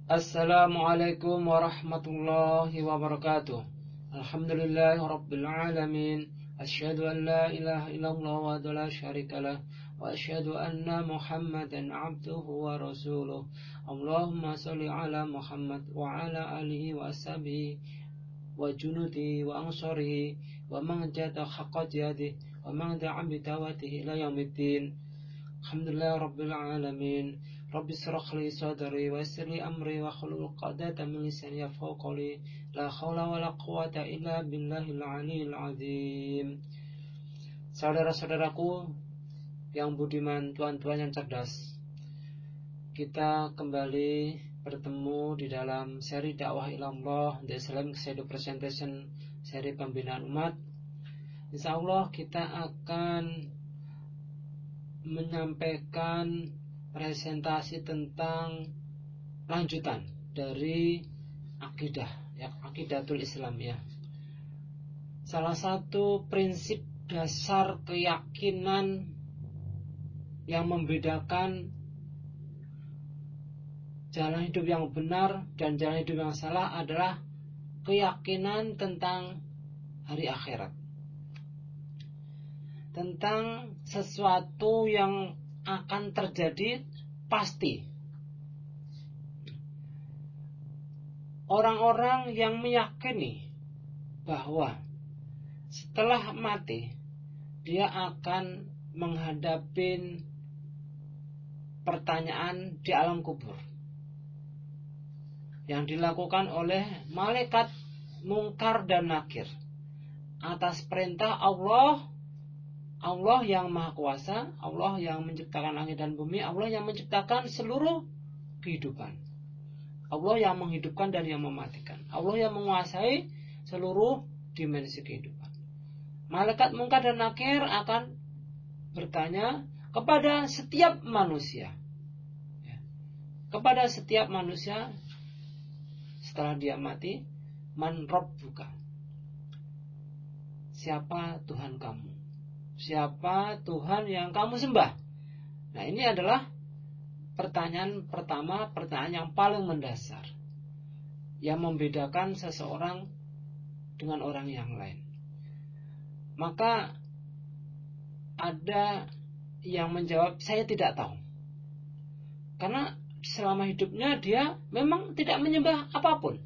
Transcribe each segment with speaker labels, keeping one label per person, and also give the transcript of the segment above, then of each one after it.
Speaker 1: Assalamualaikum warahmatullahi wabarakatuh. Alhamdulillahi rabbil alamin. Asyhadu an la ilaha illallah wa la syarikalah wa asyhadu anna Muhammadan abduhu wa rasuluh. Allahumma shalli ala Muhammad wa ala alihi wa ashabihi wa junudi wa ansarihi wa man jada haqqa jihadihi wa man da'a bi da'watihi ila yaumiddin. Alhamdulillah rabbil alamin. Rabbi shrah li sadri wa yassir li amri wa hlul 'uqdatam min lisani yafqahu qawli. La haula wala quwwata illa billahil aliyyil azim. Saudara-saudaraku yang budiman, tuan-tuan yang cerdas, kita kembali bertemu di dalam seri dakwah ilallah, The Islamic Shadow Presentation, seri pembinaan umat. Insyaallah kita akan menyampaikan presentasi tentang lanjutan dari akidah, ya, akidatul Islam, ya. Salah satu prinsip dasar keyakinan yang membedakan jalan hidup yang benar dan jalan hidup yang salah adalah keyakinan tentang hari akhirat, tentang sesuatu yang akan terjadi pasti. Orang-orang yang meyakini bahwa setelah mati dia akan menghadapi pertanyaan di alam kubur yang dilakukan oleh malaikat Mungkar dan Nakir atas perintah Allah yang Maha Kuasa, Allah yang menciptakan langit dan bumi, Allah yang menciptakan seluruh kehidupan, Allah yang menghidupkan dan yang mematikan, Allah yang menguasai seluruh dimensi kehidupan. Malaikat Mungkar dan Nakir akan bertanya kepada setiap manusia, kepada setiap manusia setelah dia mati, man rabbuka, siapa Tuhan kamu? Siapa Tuhan yang kamu sembah? Nah, ini adalah pertanyaan pertama, pertanyaan yang paling mendasar yang membedakan seseorang dengan orang yang lain. Maka ada yang menjawab, saya tidak tahu. Karena selama hidupnya dia memang tidak menyembah apapun.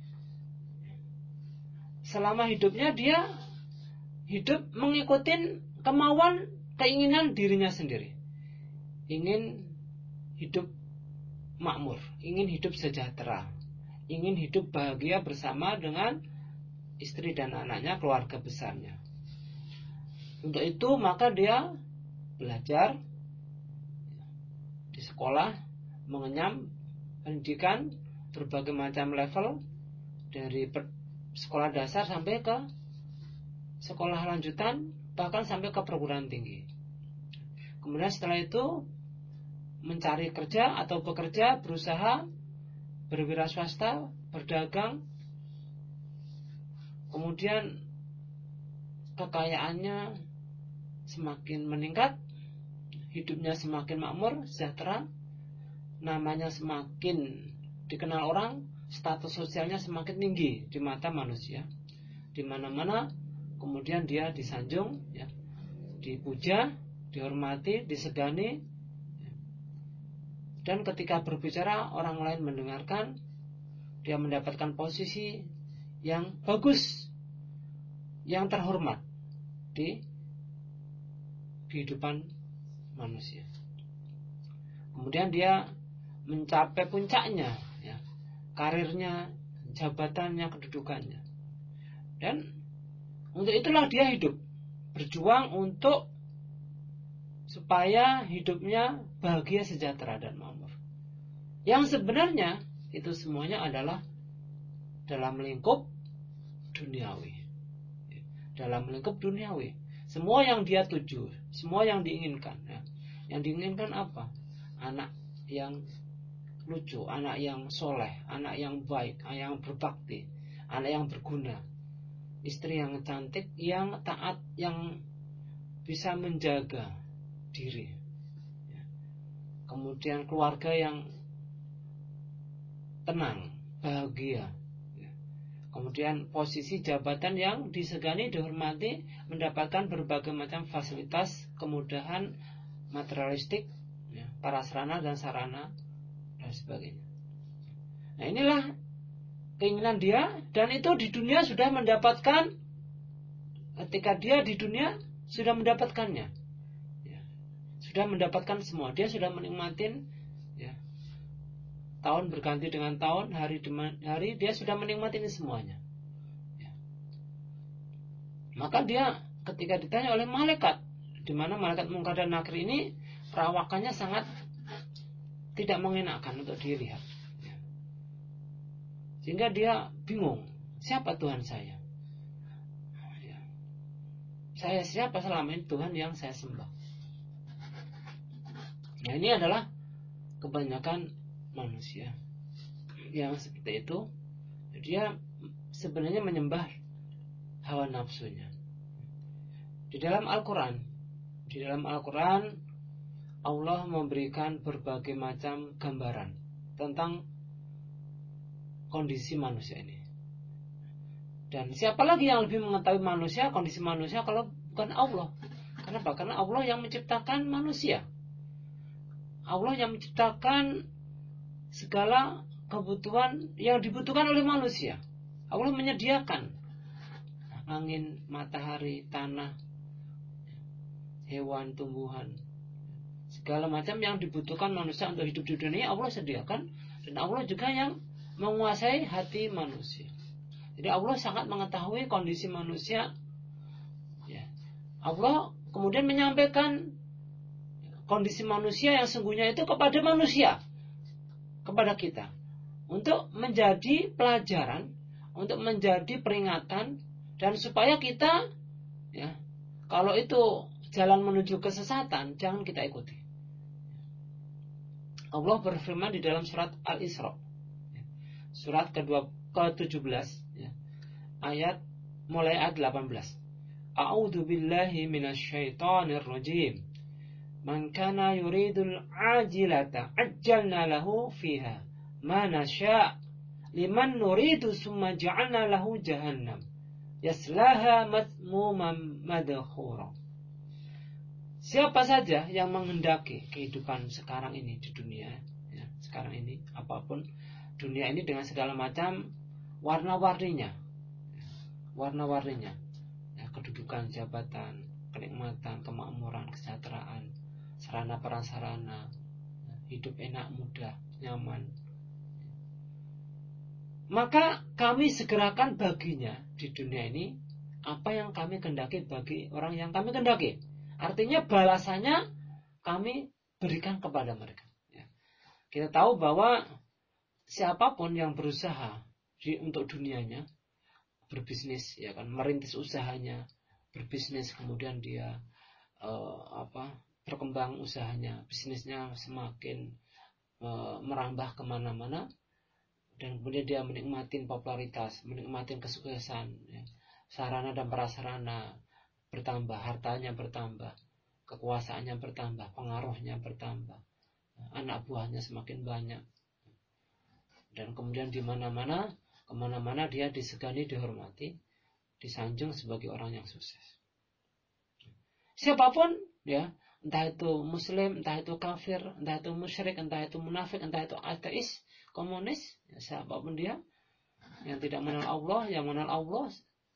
Speaker 1: Selama hidupnya dia hidup mengikuti kemauan, keinginan dirinya sendiri. Ingin hidup makmur, ingin hidup sejahtera, ingin hidup bahagia bersama dengan istri dan anaknya, keluarga besarnya. Untuk itu maka dia belajar di sekolah, mengenyam pendidikan berbagai macam level, dari sekolah dasar sampai ke sekolah lanjutan, bahkan sampai ke perguruan tinggi. Kemudian setelah itu mencari kerja atau bekerja, berusaha, berwira swasta, berdagang. Kemudian kekayaannya semakin meningkat, hidupnya semakin makmur, sejahtera, namanya semakin dikenal orang, status sosialnya semakin tinggi di mata manusia. Di mana-mana kemudian dia disanjung, ya, dipuja, dihormati, disegani, dan ketika berbicara orang lain mendengarkan, dia mendapatkan posisi yang bagus, yang terhormat di kehidupan manusia. Kemudian dia mencapai puncaknya, ya, karirnya, jabatannya, kedudukannya. Dan untuk itulah dia hidup, berjuang untuk supaya hidupnya bahagia, sejahtera, dan makmur. Yang sebenarnya itu semuanya adalah dalam lingkup duniawi. Dalam lingkup duniawi, semua yang dia tuju, semua yang diinginkan, ya. Yang diinginkan apa? Anak yang lucu, anak yang soleh, anak yang baik, anak yang berbakti, anak yang berguna, istri yang cantik, yang taat, yang bisa menjaga diri, kemudian keluarga yang tenang, bahagia. Kemudian posisi jabatan yang disegani, dihormati, mendapatkan berbagai macam fasilitas, kemudahan materialistik, prasarana dan sarana dan sebagainya. Nah, inilah keinginan dia, dan itu di dunia sudah mendapatkan. Ketika dia di dunia sudah mendapatkannya, sudah mendapatkan semua, dia sudah menikmatin, tahun berganti dengan tahun, hari demi hari, dia sudah menikmati ini semuanya. Maka dia ketika ditanya oleh malaikat, di mana malaikat Munkar dan Nakir ini perawakannya sangat tidak mengenakan untuk dilihat, sehingga dia bingung, siapa Tuhan saya? Saya siapa selama ini Tuhan yang saya sembah? Nah, ini adalah kebanyakan manusia yang seperti itu. Dia sebenarnya menyembah hawa nafsunya. Di dalam Al-Quran Allah memberikan berbagai macam gambaran tentang kondisi manusia ini. Dan siapa lagi yang lebih mengetahui manusia, kondisi manusia, kalau bukan Allah? Kenapa? Karena Allah yang menciptakan manusia, Allah yang menciptakan segala kebutuhan yang dibutuhkan oleh manusia. Allah menyediakan angin, matahari, tanah, hewan, tumbuhan, segala macam yang dibutuhkan manusia untuk hidup di dunia Allah sediakan. Dan Allah juga yang menguasai hati manusia. Jadi Allah sangat mengetahui kondisi manusia. Allah kemudian menyampaikan kondisi manusia yang sungguhnya itu kepada manusia, kepada kita, untuk menjadi pelajaran, untuk menjadi peringatan, dan supaya kita, kalau itu jalan menuju kesesatan, jangan kita ikuti. Allah berfirman di dalam surat Al-Isra, surat ke-17, mulai ayat 18. A'udzu billahi minasyaitonir rajim. Man kana yuridul ajilata ajjalna lahu fiha ma nasya' liman nuridu summa ja'alna lahu jahannam yaslaha madmuman madkhura. Siapa saja yang menghendaki kehidupan sekarang ini di dunia, sekarang ini apapun dunia ini dengan segala macam warna-warninya, kedudukan, jabatan, kenikmatan, kemakmuran, kesejahteraan, sarana prasarana, hidup enak, mudah, nyaman, maka kami segerakan baginya di dunia ini apa yang kami kehendaki bagi orang yang kami kehendaki. Artinya balasannya kami berikan kepada mereka. Kita tahu bahwa siapapun yang berusaha untuk dunianya, berbisnis, merintis usahanya, berbisnis, kemudian dia berkembang usahanya, bisnisnya semakin merambah kemana-mana, dan kemudian dia menikmati popularitas, menikmati kesuksesan, sarana dan prasarana bertambah, hartanya bertambah, kekuasaannya bertambah, pengaruhnya bertambah, anak buahnya semakin banyak, dan kemudian di kemana-mana dia disegani, dihormati, disanjung sebagai orang yang sukses. Siapapun, entah itu muslim, entah itu kafir, entah itu musyrik, entah itu munafik, entah itu ateis, komunis, siapapun dia yang tidak mengenal Allah, yang mengenal Allah,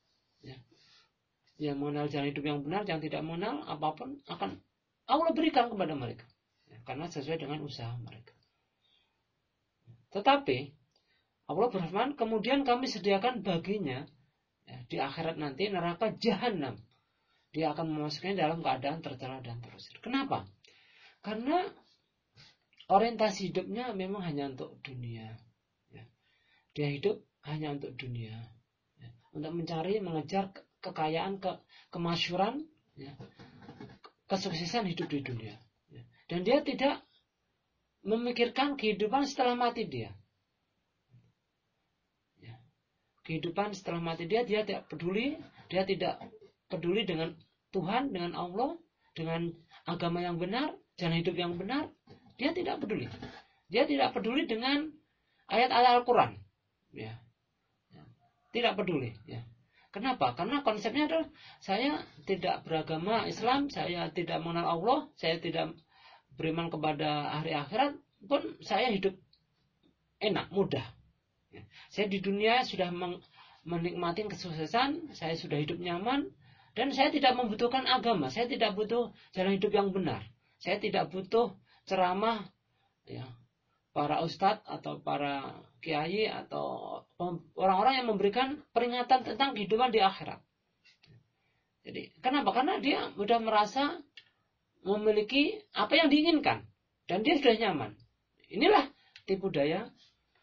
Speaker 1: yang mengenal jalan hidup yang benar, yang tidak mengenal apapun, akan Allah berikan kepada mereka, karena sesuai dengan usaha mereka. Tetapi Allah berfirman, kemudian kami sediakan baginya di akhirat nanti neraka jahanam. Dia akan memasukkannya dalam keadaan tercela dan terusir. Kenapa? Karena orientasi hidupnya memang hanya untuk dunia. Dia hidup hanya untuk dunia, untuk mencari, mengejar kekayaan, kemasyhuran, kesuksesan hidup di dunia. Dan dia tidak memikirkan kehidupan setelah mati dia. Kehidupan setelah mati dia tidak peduli. Dia tidak peduli dengan Tuhan, dengan Allah, dengan agama yang benar, jalan hidup yang benar. Dia tidak peduli. Dia tidak peduli dengan ayat-ayat Al-Quran. Ya. Tidak peduli. Ya. Kenapa? Karena konsepnya adalah saya tidak beragama Islam, saya tidak mengenal Allah, saya tidak beriman kepada hari akhirat, pun saya hidup enak, mudah. Ya. Saya di dunia sudah menikmati kesuksesan, saya sudah hidup nyaman, dan saya tidak membutuhkan agama, saya tidak butuh jalan hidup yang benar, saya tidak butuh ceramah, ya, para ustadz atau para kiai atau orang-orang yang memberikan peringatan tentang kehidupan di akhirat. Jadi kenapa? Karena dia sudah merasa memiliki apa yang diinginkan dan dia sudah nyaman. Inilah tipu daya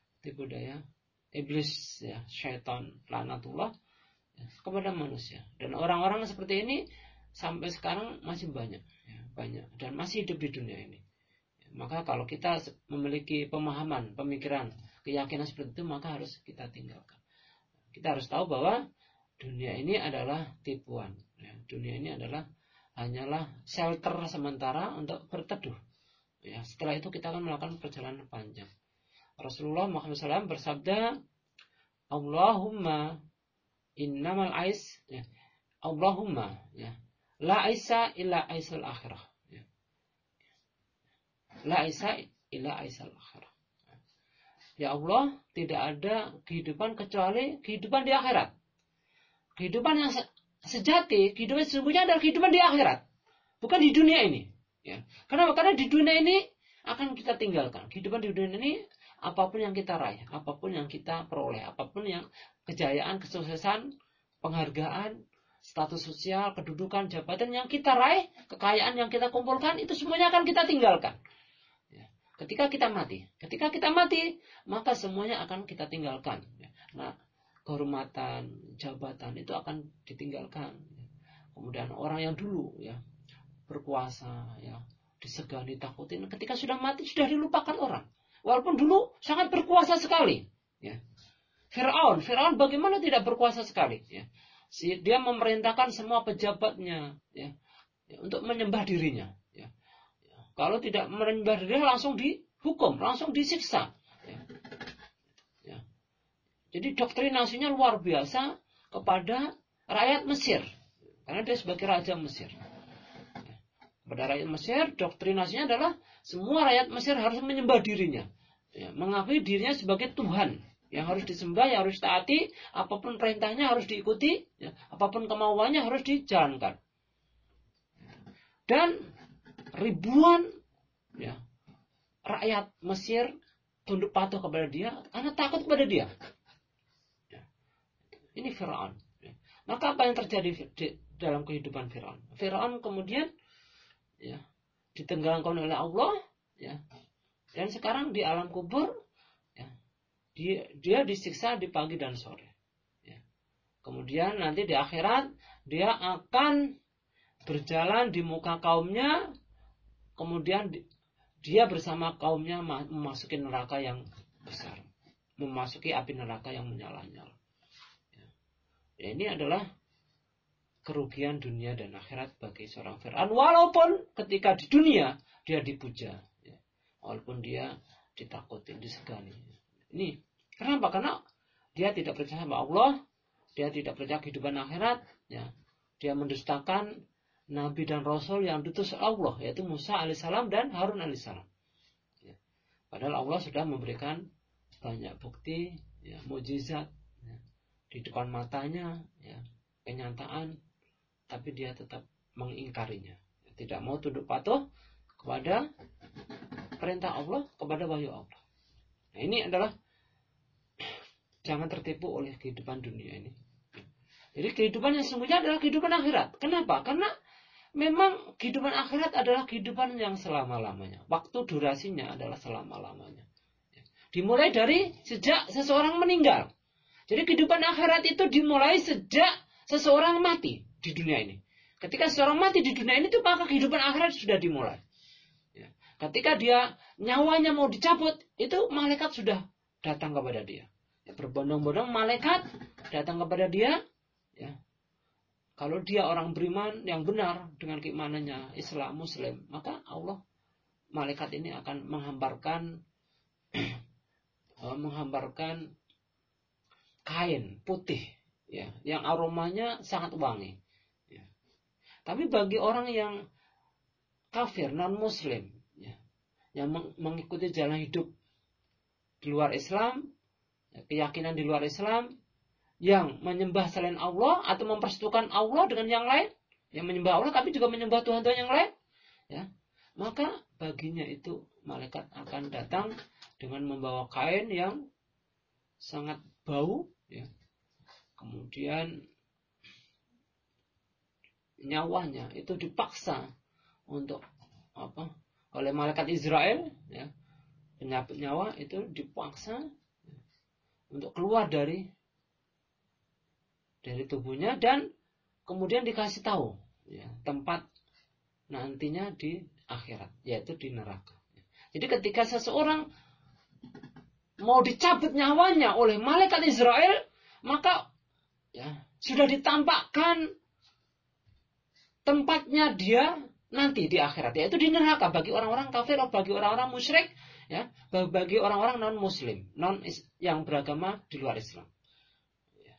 Speaker 1: iblis, ya, syaitan laknatullah, ya, kepada manusia. Dan orang-orang seperti ini sampai sekarang masih banyak, ya, dan masih hidup di dunia ini. Maka kalau kita memiliki pemahaman, pemikiran, keyakinan seperti itu, maka harus kita tinggalkan. Kita harus tahu bahwa dunia ini adalah tipuan. Ya, dunia ini hanyalah shelter sementara untuk berteduh. Ya, setelah itu kita akan melakukan perjalanan panjang. Rasulullah Muhammad SAW bersabda, Allahumma innamal ais, ya, Allahumma, ya, la aisa illa aisal akhirah. La aisa illa aisal akhirah. Ya Allah, tidak ada kehidupan kecuali kehidupan di akhirat. Kehidupan yang sejati, kehidupan sesungguhnya adalah kehidupan di akhirat, bukan di dunia ini. Ya. Kenapa? Karena di dunia ini akan kita tinggalkan. Kehidupan di dunia ini, apapun yang kita raih, apapun yang kita peroleh, apapun yang kejayaan, kesuksesan, penghargaan, status sosial, kedudukan, jabatan yang kita raih, kekayaan yang kita kumpulkan, itu semuanya akan kita tinggalkan. Ketika kita mati, maka semuanya akan kita tinggalkan. Nah, kehormatan, jabatan itu akan ditinggalkan. Kemudian orang yang dulu, ya, berkuasa, ya, disegani, takutin, ketika sudah mati sudah dilupakan orang. Walaupun dulu sangat berkuasa sekali. Ya. Firaun bagaimana tidak berkuasa sekali? Ya. Dia memerintahkan semua pejabatnya, ya, untuk menyembah dirinya. Kalau tidak menyembah diri langsung dihukum, langsung disiksa. Ya. Jadi doktrinasinya luar biasa kepada rakyat Mesir. Karena dia sebagai raja Mesir. Ya. Kepada rakyat Mesir, doktrinasinya adalah semua rakyat Mesir harus menyembah dirinya. Ya. Mengakui dirinya sebagai Tuhan. Yang harus disembah, yang harus taati, apapun perintahnya harus diikuti, ya. Apapun kemauannya harus dijalankan. Dan ribuan, ya, rakyat Mesir tunduk patuh kepada dia karena takut kepada dia. Ya. Ini Firaun. Ya. Maka apa yang terjadi dalam kehidupan Firaun? Firaun kemudian, ya, ditenggelamkan oleh Allah, ya, dan sekarang di alam kubur, ya, dia disiksa di pagi dan sore. Ya. Kemudian nanti di akhirat dia akan berjalan di muka kaumnya. Kemudian dia bersama kaumnya memasuki neraka yang besar, memasuki api neraka yang menyala-nyala. Ya, ini adalah kerugian dunia dan akhirat bagi seorang Fir'aun. Walaupun ketika di dunia dia dipuja, ya, walaupun dia ditakuti, disegani. Ini kenapa? Karena dia tidak percaya sama Allah, dia tidak percaya kehidupan akhirat, ya, dia mendustakan Nabi dan Rasul yang diutus Allah, yaitu Musa alaihissalam dan Harun alaihissalam. Ya. Padahal Allah sudah memberikan banyak bukti, ya, mukjizat, ya, di depan matanya, ya, kenyataan, tapi dia tetap mengingkarinya. Tidak mau tunduk patuh kepada perintah Allah, kepada wahyu Allah. Nah, ini adalah jangan tertipu oleh kehidupan dunia ini. Jadi kehidupan yang sesungguhnya adalah kehidupan akhirat. Kenapa? Karena memang kehidupan akhirat adalah kehidupan yang selama-lamanya. Waktu durasinya adalah selama-lamanya. Dimulai dari sejak seseorang meninggal. Jadi kehidupan akhirat itu dimulai sejak seseorang mati di dunia ini. Ketika seseorang mati di dunia ini, itu maka kehidupan akhirat sudah dimulai. Ketika dia nyawanya mau dicabut, itu malaikat sudah datang kepada dia. Berbondong-bondong malaikat datang kepada dia. Ya. Kalau dia orang beriman yang benar dengan keimanannya Islam Muslim, maka Allah, malaikat ini akan menghamparkan menghamparkan kain putih, ya, yang aromanya sangat wangi. Ya. Tapi bagi orang yang kafir, non-muslim, ya, yang mengikuti jalan hidup di luar Islam, ya, keyakinan di luar Islam, yang menyembah selain Allah atau mempersekutukan Allah dengan yang lain, yang menyembah Allah tapi juga menyembah Tuhan-Tuhan yang lain, ya, maka baginya itu malaikat akan datang dengan membawa kain yang sangat bau, ya. Kemudian nyawanya itu dipaksa untuk oleh malaikat Israel, ya, penyabut nyawa itu dipaksa untuk keluar dari tubuhnya dan kemudian dikasih tahu, ya, tempat nantinya di akhirat, yaitu di neraka. Jadi ketika seseorang mau dicabut nyawanya oleh malaikat Israel, maka, ya, sudah ditampakkan tempatnya dia nanti di akhirat, yaitu di neraka bagi orang-orang kafir atau bagi orang-orang musyrik, ya, bagi orang-orang non muslim, yang beragama di luar Islam. Ya.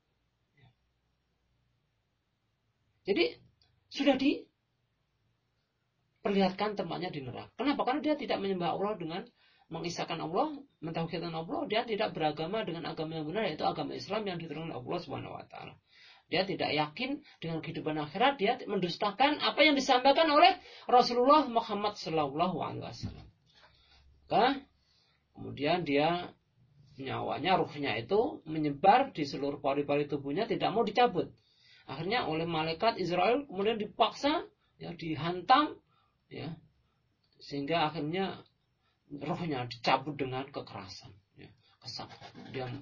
Speaker 1: Jadi sudah diperlihatkan tempatnya di neraka. Kenapa? Karena dia tidak menyembah Allah dengan mengisahkan Allah, mentauhidkan Allah, dia tidak beragama dengan agama yang benar, yaitu agama Islam yang diturunkan oleh Allah Subhanahu wa taala. Dia tidak yakin dengan kehidupan akhirat, dia mendustakan apa yang disampaikan oleh Rasulullah Muhammad sallallahu alaihi wasallam. Kemudian dia nyawanya, ruhnya itu menyebar di seluruh pori-pori tubuhnya, tidak mau dicabut. Akhirnya oleh malaikat Israel kemudian dipaksa, ya, dihantam, ya, sehingga akhirnya rohnya dicabut dengan kekerasan, ya, dia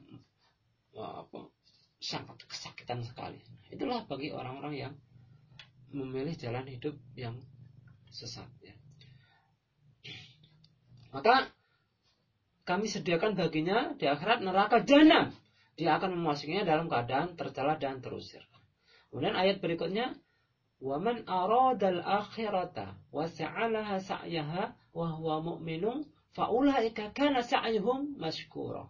Speaker 1: sangat kesakitan sekali. Itulah bagi orang-orang yang memilih jalan hidup yang sesat, ya. Maka kami sediakan baginya di akhirat neraka jahanam. Dia akan memasukinya dalam keadaan tercela dan terusir. Kemudian ayat berikutnya, وَمَنْ أَرَادَ الْآخِرَةَ وَسَعَلَهَا سَعْيَهَا وَهُوَ مُؤْمِنٌ فَأُولَئِكَ كَانَ سَعْيُهُمْ مَشْكُورًا.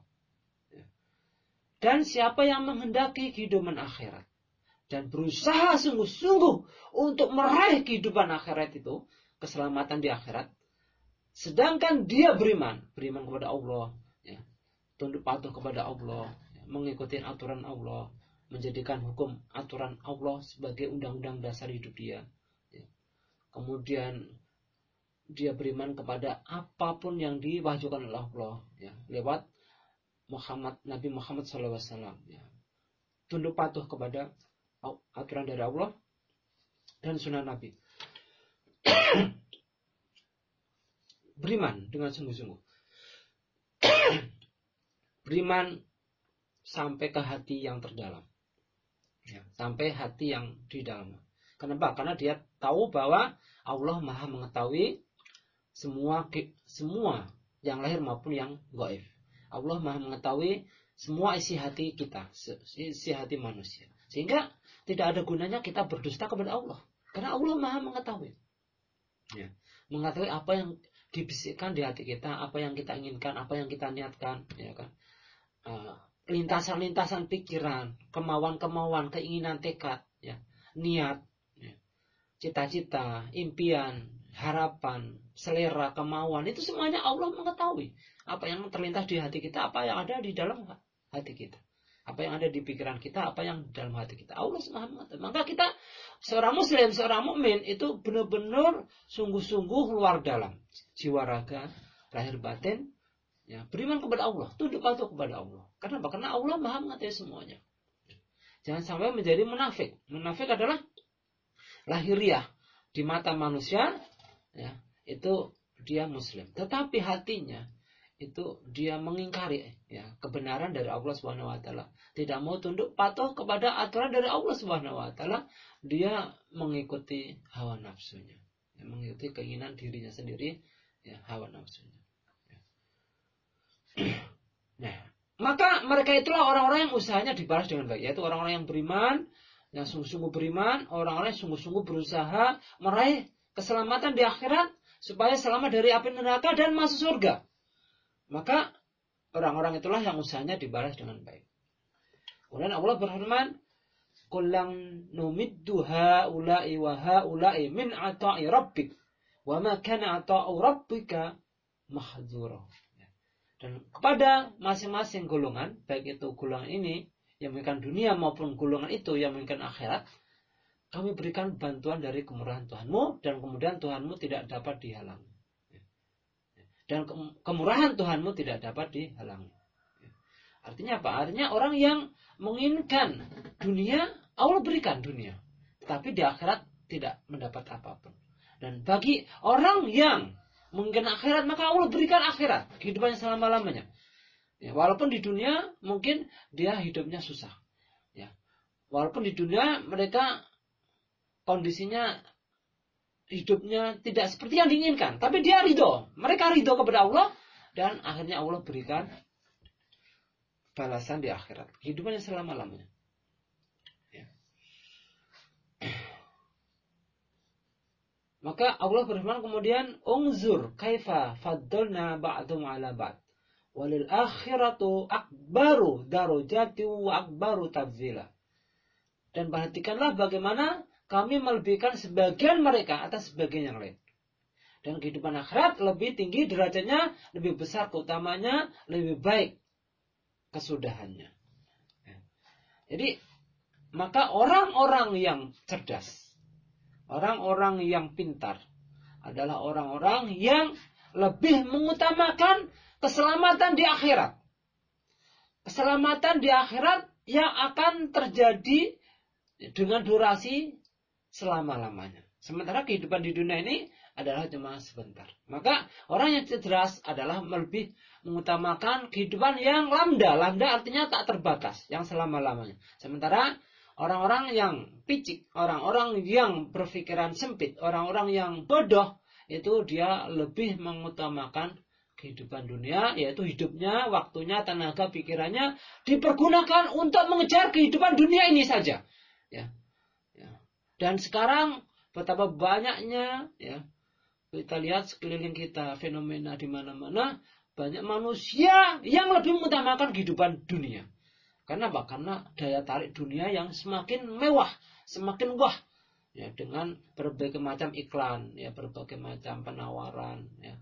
Speaker 1: Dan siapa yang menghendaki kehidupan akhirat dan berusaha sungguh-sungguh untuk meraih kehidupan akhirat itu, keselamatan di akhirat, sedangkan dia beriman kepada Allah, ya, tunduk patuh kepada Allah, ya, mengikuti aturan Allah, menjadikan hukum aturan Allah sebagai undang-undang dasar hidup dia, ya. Kemudian dia beriman kepada apapun yang diwahyukan oleh Allah, ya, lewat Nabi Muhammad SAW, ya. Tunduk patuh kepada aturan dari Allah dan sunnah Nabi. Beriman dengan sungguh-sungguh. Beriman sampai ke hati yang terdalam, ya, sampai hati yang di dalam. Kenapa? Karena dia tahu bahwa Allah Maha mengetahui semua yang lahir maupun yang gaib. Allah Maha mengetahui semua isi hati kita, isi hati manusia. Sehingga tidak ada gunanya kita berdusta kepada Allah, karena Allah Maha mengetahui, ya, mengetahui apa yang dibisikkan di hati kita, apa yang kita inginkan, apa yang kita niatkan, ya kan? Lintasan-lintasan pikiran, kemauan-kemauan, keinginan, tekad, ya, niat, ya, cita-cita, impian, harapan, selera, kemauan, itu semuanya Allah mengetahui. Apa yang terlintas di hati kita, apa yang ada di dalam hati kita, apa yang ada di pikiran kita, apa yang di dalam hati kita, Allah Subhanahu wa taala. Maka kita, seorang muslim, seorang mukmin, itu benar-benar sungguh-sungguh luar dalam, jiwa raga, lahir batin, ya, beriman kepada Allah, tunduk patuh kepada Allah. Kenapa? Karena Allah Maha mengetahui semuanya. Jangan sampai menjadi munafik. Munafik adalah lahiriah di mata manusia, ya, itu dia muslim, tetapi hatinya itu dia mengingkari, ya, kebenaran dari Allah Subhanahu wa taala, tidak mau tunduk patuh kepada aturan dari Allah Subhanahu wa taala, dia mengikuti hawa nafsunya, ya, mengikuti keinginan dirinya sendiri, ya, hawa nafsunya. Nah, maka mereka itulah orang-orang yang usahanya dibalas dengan baik, yaitu orang-orang yang beriman, yang sungguh-sungguh beriman, orang-orang yang sungguh-sungguh berusaha meraih keselamatan di akhirat supaya selamat dari api neraka dan masuk surga. Maka Orang-orang itulah yang usahanya dibalas dengan baik. Kemudian Allah berfirman, "Kullang numiddu haula'i wa haula'i min 'ata'i rabbik, wa ma kana 'ata'u rabbika mahdzura." Dan kepada masing-masing golongan, baik itu golongan ini yang menginginkan dunia maupun golongan itu yang menginginkan akhirat, kami berikan bantuan dari kemurahan Tuhanmu, dan kemudian Tuhanmu tidak dapat dihalangi. Dan kemurahan Tuhanmu tidak dapat dihalangi. Artinya apa? Artinya orang yang menginginkan dunia, Allah berikan dunia. Tapi di akhirat tidak mendapat apapun. Dan bagi orang yang menginginkan akhirat, maka Allah berikan akhirat, kehidupan yang selama-lamanya. Ya, walaupun di dunia mungkin dia hidupnya susah. Ya. Walaupun di dunia mereka kondisinya hidupnya tidak seperti yang diinginkan, tapi dia ridho. Mereka ridho kepada Allah, dan akhirnya Allah berikan balasan di akhirat, kehidupan yang selama-lamanya. Ya. Maka Allah berfirman kemudian, "Unzur kaifa faddalna ba'dhum 'ala ba'd. Walil akhiratu akbaru darajati wa akbaru tafzila." Dan perhatikanlah bagaimana kami melebihkan sebagian mereka atas sebagian yang lain. Dan kehidupan akhirat lebih tinggi derajatnya, lebih besar keutamanya, lebih baik kesudahannya. Jadi, maka orang-orang yang cerdas, orang-orang yang pintar adalah orang-orang yang lebih mengutamakan keselamatan di akhirat. Keselamatan di akhirat yang akan terjadi dengan durasi selama-lamanya. Sementara kehidupan di dunia ini adalah cuma sebentar. Maka orang yang cerdas adalah lebih mengutamakan kehidupan yang lamda. Lamda artinya tak terbatas, yang selama-lamanya. Sementara orang-orang yang picik, orang-orang yang berpikiran sempit, orang-orang yang bodoh, itu dia lebih mengutamakan kehidupan dunia, yaitu hidupnya, waktunya, tenaga, pikirannya dipergunakan untuk mengejar kehidupan dunia ini saja. Ya. Dan sekarang betapa banyaknya, ya, kita lihat sekeliling kita, fenomena di mana-mana, banyak manusia yang lebih mengutamakan kehidupan dunia. Karena apa? Karena daya tarik dunia yang semakin mewah, semakin wah, ya, dengan berbagai macam iklan, ya, berbagai macam penawaran, ya.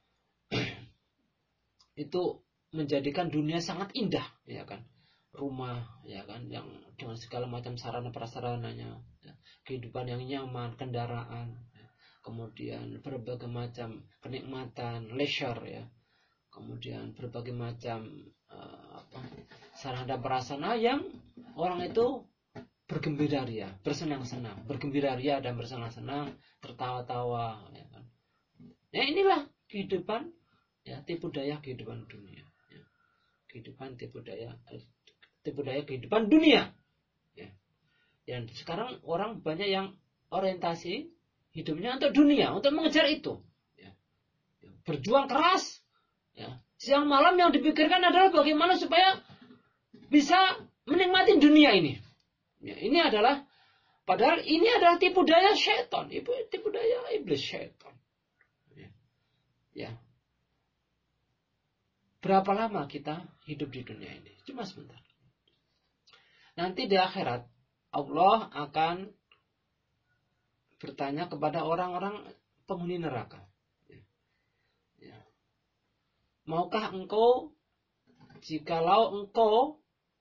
Speaker 1: Itu menjadikan dunia sangat indah, ya kan? Rumah, ya kan, yang dengan segala macam sarana prasarananya, ya. Kehidupan yang nyaman, kendaraan, ya. Kemudian berbagai macam kenikmatan, leisure, ya. Kemudian berbagai macam sarana prasarana yang orang itu bergembira ria, bersenang-senang, bergembira ria dan bersenang-senang, tertawa-tawa, ya kan. Ya, inilah kehidupan, ya, tipu daya kehidupan dunia, ya. Kehidupan tipu daya kehidupan dunia, ya. Dan sekarang orang banyak yang orientasi hidupnya untuk dunia, untuk mengejar itu, ya. Berjuang keras, ya. Siang malam yang dipikirkan adalah bagaimana supaya bisa menikmati dunia ini. Ya, ini adalah, padahal ini adalah tipu daya syaitan, tipu daya iblis syaitan. Ya. Ya. Berapa lama kita hidup di dunia ini? Cuma sebentar. Nanti di akhirat Allah akan bertanya kepada orang-orang penghuni neraka. Ya. Maukah engkau, jikalau engkau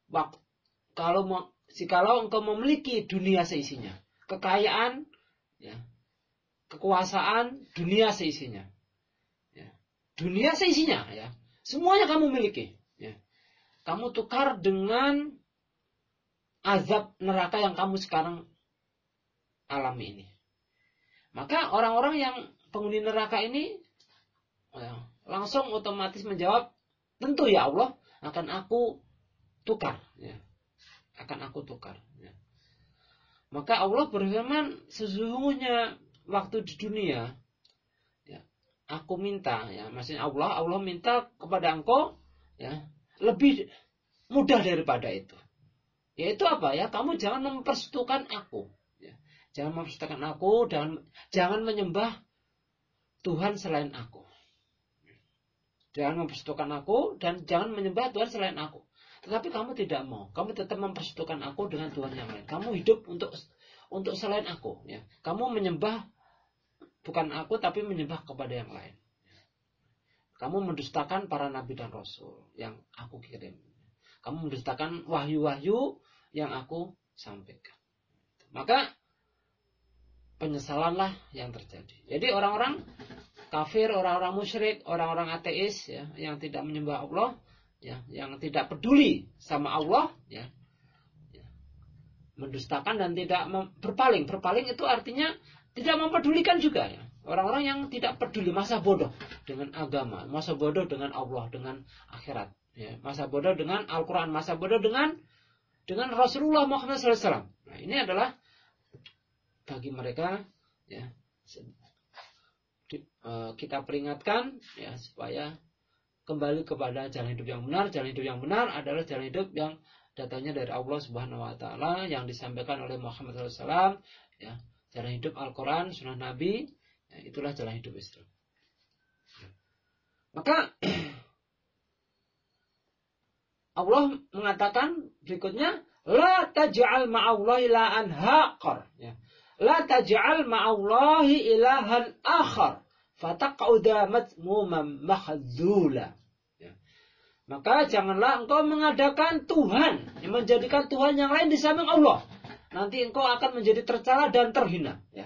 Speaker 1: memiliki dunia seisinya, kekayaan, ya, kekuasaan, dunia seisinya, ya, dunia seisinya, ya, semuanya kamu miliki, ya, kamu tukar dengan azab neraka yang kamu sekarang alami ini. Maka orang-orang yang penghuni neraka ini, ya, langsung otomatis menjawab, tentu ya Allah, akan aku tukar, ya. Akan aku tukar, ya. Maka Allah berfirman, sesungguhnya waktu di dunia, ya, aku minta, ya, maksudnya Allah minta kepada engkau, ya, lebih mudah daripada itu. Yaitu apa, ya? Kamu jangan mempersekutukan aku, ya. Jangan mempersekutukan aku, jangan menyembah Tuhan selain aku. Jangan mempersekutukan aku dan jangan menyembah Tuhan selain aku. Tetapi kamu tidak mau. Kamu tetap mempersekutukan aku dengan Tuhan yang lain. Kamu hidup untuk selain aku. Ya. Kamu menyembah bukan aku tapi menyembah kepada yang lain. Kamu mendustakan para nabi dan rasul yang aku kirim. Kamu mendustakan wahyu-wahyu yang aku sampaikan. Maka penyesalanlah yang terjadi. Jadi orang-orang kafir, orang-orang musyrik, orang-orang ateis ya, yang tidak menyembah Allah, ya, yang tidak peduli sama Allah, ya, mendustakan dan tidak berpaling. Berpaling itu artinya tidak mempedulikan juga ya. Orang-orang yang tidak peduli, masa bodoh dengan agama, masa bodoh dengan Allah, dengan akhirat, ya, masa bodoh dengan Al-Quran, masa bodoh dengan Rasulullah Muhammad SAW. Nah, ini adalah bagi mereka ya, kita peringatkan ya, supaya kembali kepada jalan hidup yang benar. Jalan hidup yang benar adalah jalan hidup yang datangnya dari Allah Subhanahu wa taala, yang disampaikan oleh Muhammad SAW ya. Jalan hidup Al-Quran, Sunnah Nabi, ya, itulah jalan hidup Islam. Maka Allah mengatakan berikutnya, la taj'al ma'allahi ilahan haqar, ya. La taj'al ma'allahi ilahan akhar fataq'uda madmuman mahdzula. Ya. Maka janganlah engkau mengadakan Tuhan, yang menjadikan Tuhan yang lain di samping Allah. Nanti engkau akan menjadi tercela dan terhina. Ya.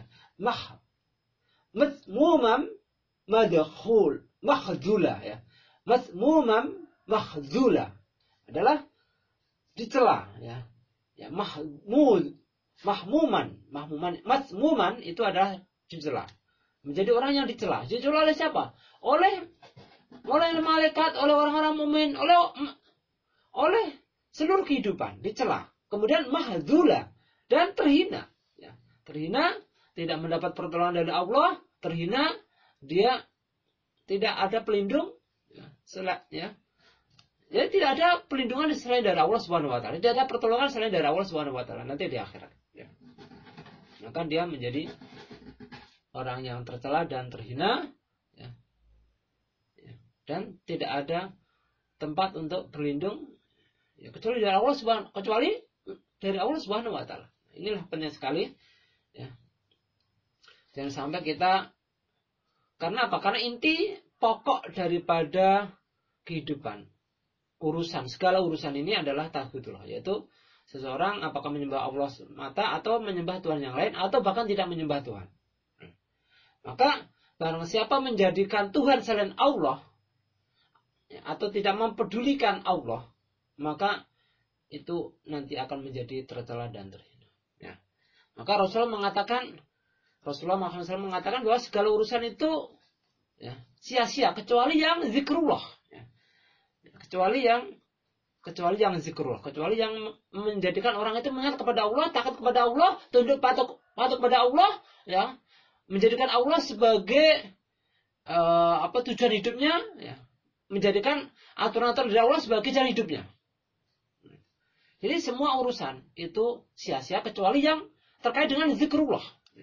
Speaker 1: Madmuman mahdzula, ya. Madmuman mahdzula adalah dicela, ya. Ya, mahmuman, mazmuman itu adalah dicela. Menjadi orang yang dicela. Dicela oleh siapa? Oleh malaikat, oleh orang-orang mukmin, oleh seluruh kehidupan dicela. Kemudian mahdzula dan terhina. Ya, terhina, tidak mendapat pertolongan dari Allah, terhina, dia tidak ada pelindung, ya. Jadi tidak ada pelindungan selain dari Allah Subhanahu wa taala. Tidak ada pertolongan selain dari Allah Subhanahu wa taala nanti di akhirat. Ya. Maka dia menjadi orang yang tercela dan terhina, ya. Ya. Dan tidak ada tempat untuk berlindung ya, kecuali dari Allah Subhanahu wa taala. Inilah penting sekali ya. Jangan sampai kita, karena apa? Karena inti pokok daripada kehidupan, segala urusan ini adalah tauhidullah, yaitu seseorang apakah menyembah Allah semata atau menyembah Tuhan yang lain, atau bahkan tidak menyembah Tuhan. Maka barang siapa menjadikan Tuhan selain Allah ya, atau tidak mempedulikan Allah, maka itu nanti akan menjadi tercela dan terhina. Ya. Maka Rasulullah Muhammad SAW mengatakan bahwa segala urusan itu ya, sia-sia kecuali yang zikrullah. Ya. Kecuali yang zikrullah, kecuali yang menjadikan orang itu mengingat kepada Allah, takut kepada Allah, tunduk patuh kepada Allah, ya, menjadikan Allah sebagai tujuan hidupnya, ya, menjadikan aturan-aturan dari Allah sebagai jalan hidupnya. Jadi semua urusan itu sia-sia kecuali yang terkait dengan zikrullah.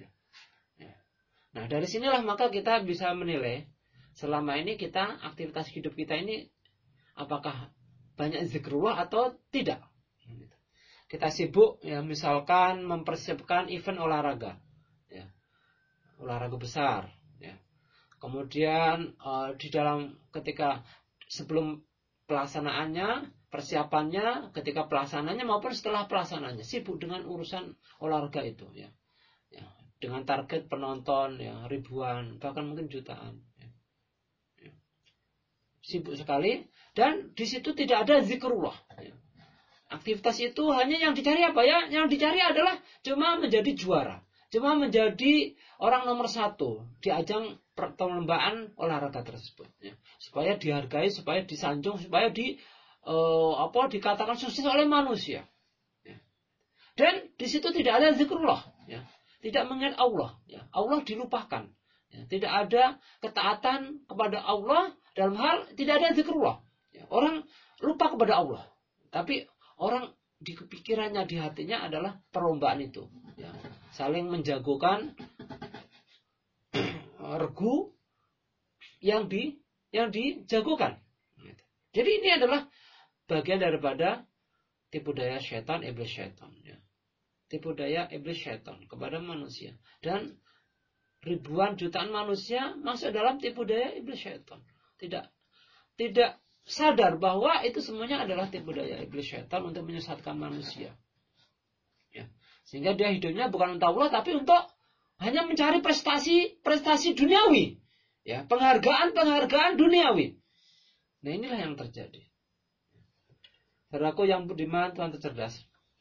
Speaker 1: Nah, dari sinilah maka kita bisa menilai selama ini aktivitas hidup kita ini apakah banyak zikrullah atau tidak. Kita sibuk ya, misalkan mempersiapkan event olahraga, ya, olahraga besar, ya. Kemudian di dalam ketika sebelum pelaksanaannya, persiapannya, ketika pelaksanaannya maupun setelah pelaksanaannya sibuk dengan urusan olahraga itu, ya. Ya, dengan target penonton ya ribuan bahkan mungkin jutaan. Ya. Ya. Sibuk sekali dan di situ tidak ada zikrullah. Ya. Aktivitas itu hanya yang dicari apa ya? Yang dicari adalah cuma menjadi juara, cuma menjadi orang nomor 1 di ajang perlombaan olahraga tersebut. Ya. Supaya dihargai, supaya disanjung, supaya dikatakan sukses oleh manusia. Ya. Dan di situ tidak ada zikrullah. Ya. Tidak mengingat Allah, ya. Allah dilupakan, ya. Tidak ada ketaatan kepada Allah dalam hal tidak ada zikrullah. Ya. Orang lupa kepada Allah, tapi orang di pikirannya, di hatinya adalah perlombaan itu, ya. Saling menjagokan regu yang yang dijagokan. Jadi ini adalah bagian daripada tipu daya syaitan, iblis syaitan. Ya. Tipu daya iblis syaitan kepada manusia. Dan ribuan jutaan manusia masuk dalam tipu daya iblis syaitan. Tidak sadar bahwa itu semuanya adalah tipu daya iblis syaitan untuk menyesatkan manusia. Ya. Sehingga dia hidupnya bukan untuk Allah, tapi untuk hanya mencari prestasi duniawi. Ya, penghargaan duniawi. Nah, inilah yang terjadi. Saudaraku yang budiman, Tuhan tercerdas.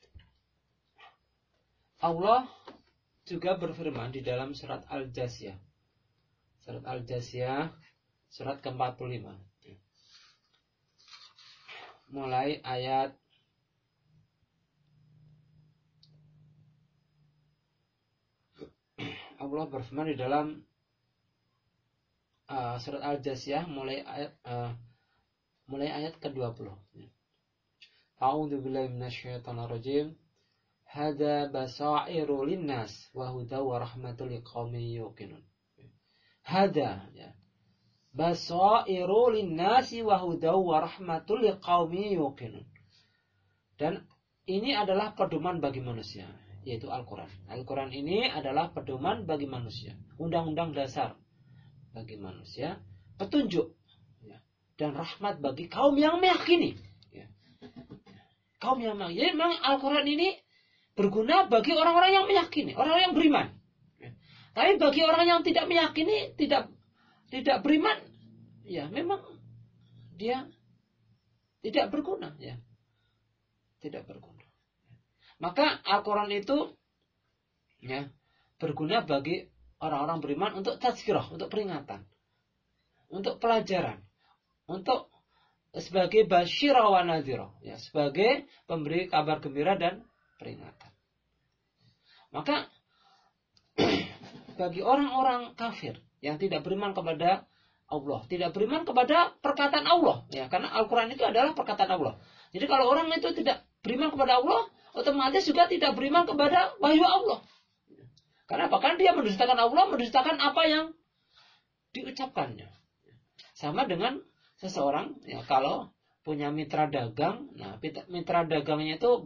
Speaker 1: Allah juga berfirman di dalam surat Al-Jasiyah. Surat Al-Jasiyah, surat ke-45. Mulai ayat Allah berfirman di dalam surat Al-Jasiyah mulai ayat ke-20. A'udzu billahi minasyaitonir rajim. Hada basairu linnas wa huda wa rahmatul liqaumin yuqinun. Hada ya. Basairu linnas wa huda wa rahmatul liqaumin yuqinun. Dan ini adalah pedoman bagi manusia, yaitu Al-Quran. Al-Quran ini adalah pedoman bagi manusia, undang-undang dasar bagi manusia, petunjuk ya, dan rahmat bagi kaum yang meyakini. Ya. Kaum yang meyakini. Jadi memang Al-Quran ini berguna bagi orang-orang yang meyakini, orang yang beriman. Ya. Tapi bagi orang yang tidak meyakini, tidak beriman, ya memang dia tidak berguna. Ya. Tidak berguna. Maka Al-Quran itu ya, berguna bagi orang-orang beriman untuk tazkirah, untuk peringatan, untuk pelajaran, untuk sebagai basyirah wa nadhirah, ya, sebagai pemberi kabar gembira dan peringatan. Maka bagi orang-orang kafir yang tidak beriman kepada Allah, tidak beriman kepada perkataan Allah, ya, karena Al-Quran itu adalah perkataan Allah. Jadi kalau orang itu tidak beriman kepada Allah, otomatis juga tidak beriman kepada wahyu Allah. Karena bahkan dia mendustakan Allah, mendustakan apa yang diucapkannya. Sama dengan seseorang, ya, kalau punya mitra dagang, nah mitra dagangnya itu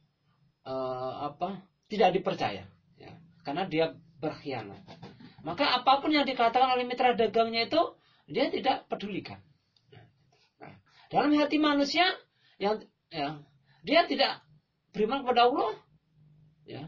Speaker 1: tidak dipercaya, ya, karena dia berkhianat. Maka apapun yang dikatakan oleh mitra dagangnya itu dia tidak pedulikan. Nah, dalam hati manusia yang dia tidak beriman kepada Allah, ya,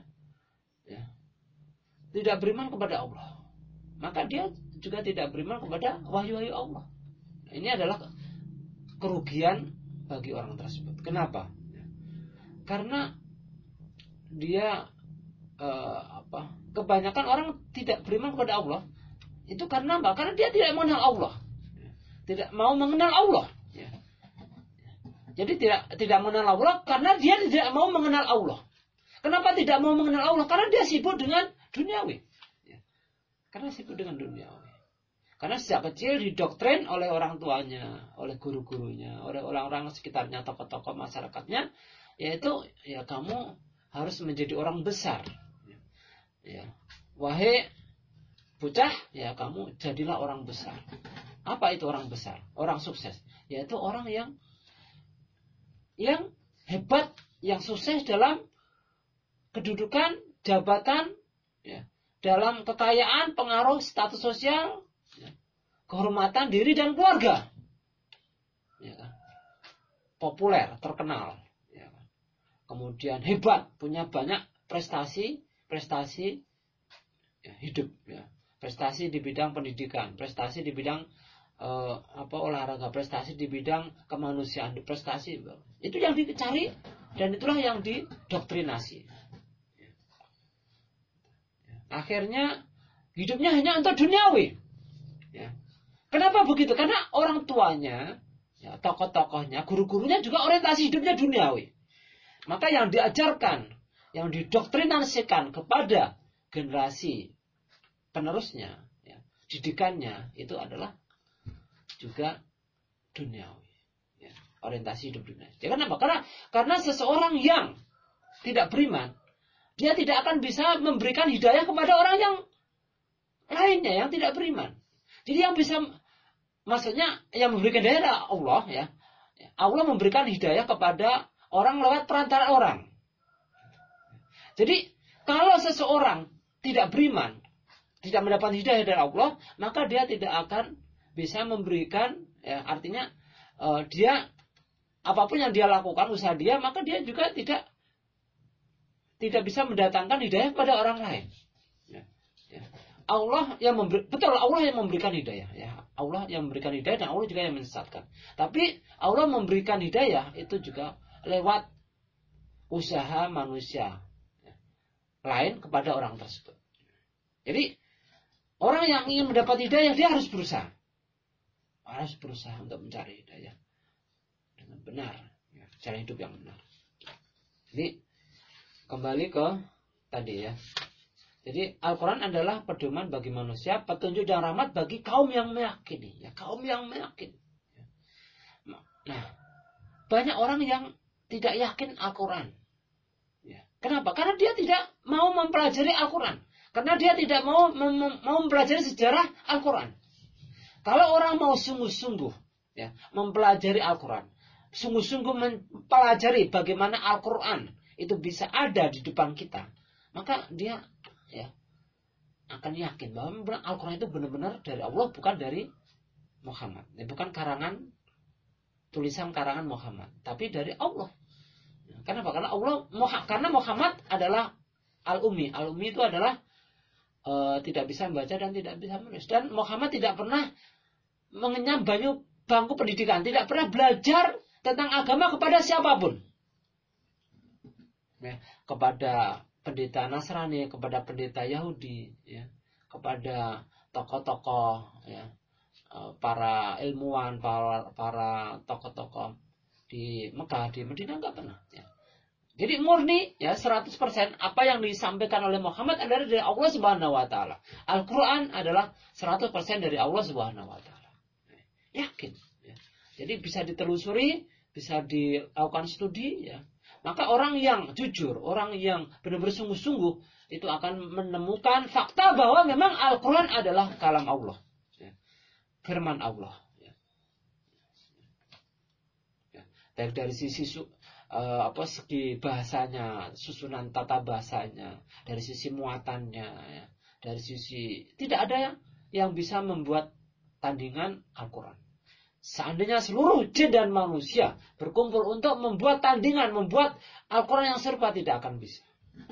Speaker 1: tidak beriman kepada Allah, maka dia juga tidak beriman kepada wahyu-wahyu Allah. Nah, ini adalah kerugian bagi orang tersebut. Kenapa? Karena dia kebanyakan orang tidak beriman kepada Allah itu karena apa? Karena dia tidak mengenal Allah, tidak mau mengenal Allah. Ya. Jadi tidak mengenal Allah karena dia tidak mau mengenal Allah. Kenapa tidak mau mengenal Allah? Karena dia sibuk dengan duniawi. Ya. Karena sibuk dengan duniawi. Karena sejak kecil didoktrin oleh orang tuanya, oleh guru-gurunya, oleh orang-orang sekitarnya, tokoh-tokoh masyarakatnya, yaitu ya kamu harus menjadi orang besar. Ya. Wahai bocah, ya kamu jadilah orang besar. Apa itu orang besar? Orang sukses. Yaitu orang yang hebat, yang sukses dalam kedudukan, jabatan, ya, dalam kekayaan, pengaruh, status sosial, ya, kehormatan diri dan keluarga, ya, populer, terkenal, ya, kemudian hebat, punya banyak prestasi ya, hidup, ya, prestasi di bidang pendidikan, prestasi di bidang olahraga, prestasi di bidang kemanusiaan, prestasi itu yang dicari dan itulah yang didoktrinasi. Akhirnya hidupnya hanya untuk duniawi. Ya. Kenapa begitu? Karena orang tuanya, ya, tokoh-tokohnya, guru-gurunya juga orientasi hidupnya duniawi. Maka yang diajarkan, yang didoktrinasikan kepada generasi penerusnya, ya, didikannya itu adalah juga duniawi, ya, orientasi hidup dunia. Ya, kenapa? Karena seseorang yang tidak beriman, dia tidak akan bisa memberikan hidayah kepada orang yang lainnya yang tidak beriman. Jadi yang bisa maksudnya yang memberikan hidayah adalah Allah ya. Allah memberikan hidayah kepada orang lewat perantara orang. Jadi kalau seseorang tidak beriman, tidak mendapat hidayah dari Allah, maka dia tidak akan bisa memberikan, ya, artinya dia apapun yang dia lakukan usaha dia, maka dia juga tidak bisa mendatangkan hidayah kepada orang lain. Ya, ya. Allah yang Allah yang memberikan hidayah, ya. Allah yang memberikan hidayah dan Allah juga yang menyesatkan. Tapi Allah memberikan hidayah itu juga lewat usaha manusia, ya, lain kepada orang tersebut. Jadi orang yang ingin mendapat hidayah dia harus berusaha. Harus berusaha untuk mencari hidayah dengan benar, ya, cara hidup yang benar. Jadi kembali ke tadi ya. Jadi Al-Quran adalah pedoman bagi manusia, petunjuk dan rahmat bagi kaum yang meyakini. Ya, kaum yang meyakini. Nah, banyak orang yang tidak yakin Al-Quran. Ya. Kenapa? Karena dia tidak mau mempelajari Al-Quran. Karena dia tidak mau mempelajari sejarah Al-Quran. Kalau orang mau sungguh-sungguh, ya, mempelajari Al-Quran, sungguh-sungguh mempelajari bagaimana Al-Quran itu bisa ada di depan kita, maka dia, ya, akan yakin bahwa Al-Quran itu benar-benar dari Allah, bukan dari Muhammad. Bukan tulisan karangan Muhammad, tapi dari Allah. Kenapa? Karena Muhammad adalah Al-Ummi. Al-Ummi itu adalah tidak bisa membaca dan tidak bisa menulis. Dan Muhammad tidak pernah mengenyam bangku pendidikan, tidak pernah belajar tentang agama kepada siapapun. Ya, kepada pendeta Nasrani, kepada pendeta Yahudi, ya, kepada tokoh-tokoh, ya, para ilmuwan, para tokoh-tokoh di Mekah, di Madinah, enggak pernah. Ya. Jadi murni, ya, 100% apa yang disampaikan oleh Muhammad adalah dari Allah Subhanahu Wa Taala. Al-Quran adalah 100% dari Allah Subhanahu Wa Taala. Yakin. Ya. Jadi bisa ditelusuri, bisa dilakukan studi, ya. Maka orang yang jujur, orang yang benar-benar sungguh-sungguh, itu akan menemukan fakta bahwa memang Al-Quran adalah kalam Allah, ya, firman Allah. Ya. Ya. Baik dari sisi segi bahasanya, susunan tata bahasanya, dari sisi muatannya, ya, dari sisi tidak ada yang bisa membuat tandingan Al-Quran. Seandainya seluruh jin dan manusia berkumpul untuk membuat tandingan, membuat Al-Quran yang serupa, tidak akan bisa.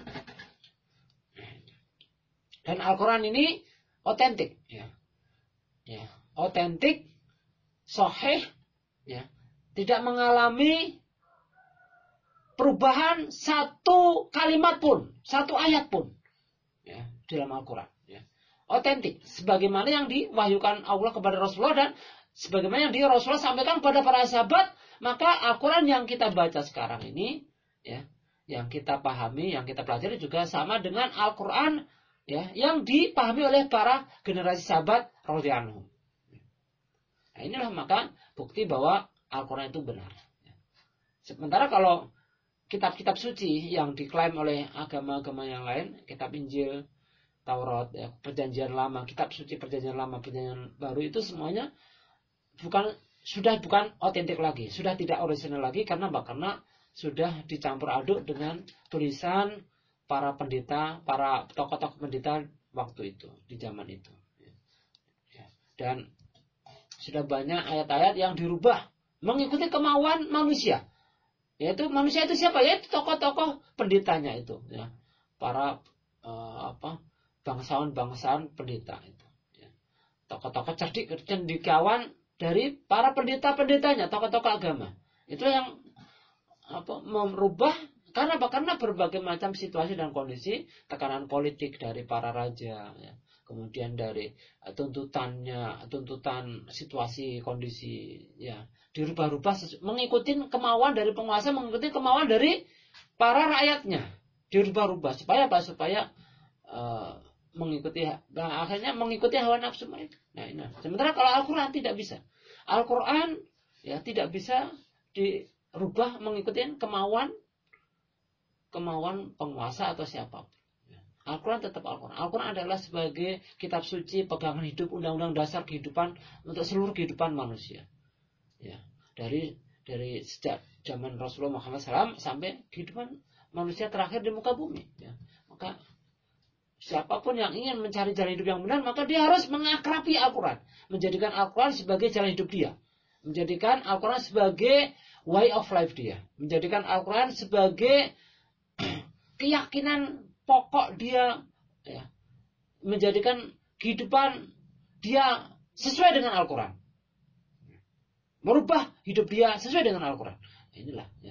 Speaker 1: Dan Al-Quran ini otentik, ya, ya, otentik, sahih, ya, tidak mengalami perubahan satu kalimat pun, satu ayat pun, ya, dalam Al-Quran. Ya. Otentik, sebagaimana yang diwahyukan Allah kepada Rasulullah dan sebagaimana yang Rasulullah sampaikan kepada para sahabat. Maka Al-Quran yang kita baca sekarang ini, ya, yang kita pahami, yang kita pelajari juga sama dengan Al-Quran, ya, yang dipahami oleh para generasi sahabat radhiyallahu anhum. Nah, inilah maka bukti bahwa Al-Quran itu benar. Sementara kalau kitab-kitab suci yang diklaim oleh agama-agama yang lain, kitab Injil, Taurat, ya, Perjanjian Lama, kitab suci Perjanjian Lama, Perjanjian Baru, itu semuanya sudah bukan otentik lagi, sudah tidak orisinal lagi. Karena sudah dicampur aduk dengan tulisan para pendeta, para tokoh-tokoh pendeta waktu itu, di zaman itu. Ya. Dan sudah banyak ayat-ayat yang dirubah mengikuti kemauan manusia. Yaitu manusia itu siapa? Yaitu tokoh-tokoh pendetanya itu, ya. Para bangsawan pendeta itu, ya. Tokoh-tokoh cendikawan dari para pendeta-pendetanya, tokoh-tokoh agama. Itu yang merubah. Karena apa? Karena berbagai macam situasi dan kondisi, tekanan politik dari para raja, ya. Kemudian dari tuntutan situasi kondisi, ya, dirubah-rubah mengikuti kemauan dari penguasa, mengikuti kemauan dari para rakyatnya, dirubah-rubah supaya apa? Supaya akhirnya mengikuti hawa nafsu mereka. Nah, ini. Sementara kalau Al-Quran tidak bisa. Al-Quran, ya, tidak bisa dirubah mengikuti kemauan penguasa atau siapapun. Al-Quran tetap Al-Quran. Al-Quran adalah sebagai kitab suci, pegangan hidup, undang-undang dasar kehidupan untuk seluruh kehidupan manusia. Ya, dari sejak zaman Rasulullah Muhammad SAW sampai kehidupan manusia terakhir di muka bumi. Ya. Maka siapapun yang ingin mencari jalan hidup yang benar, maka dia harus mengakrabi Al-Quran, menjadikan Al-Quran sebagai jalan hidup dia, menjadikan Al-Quran sebagai way of life dia, menjadikan Al-Quran sebagai keyakinan pokok dia, ya, menjadikan kehidupan dia sesuai dengan Al-Quran, merubah hidup dia sesuai dengan Al-Quran. Inilah ya.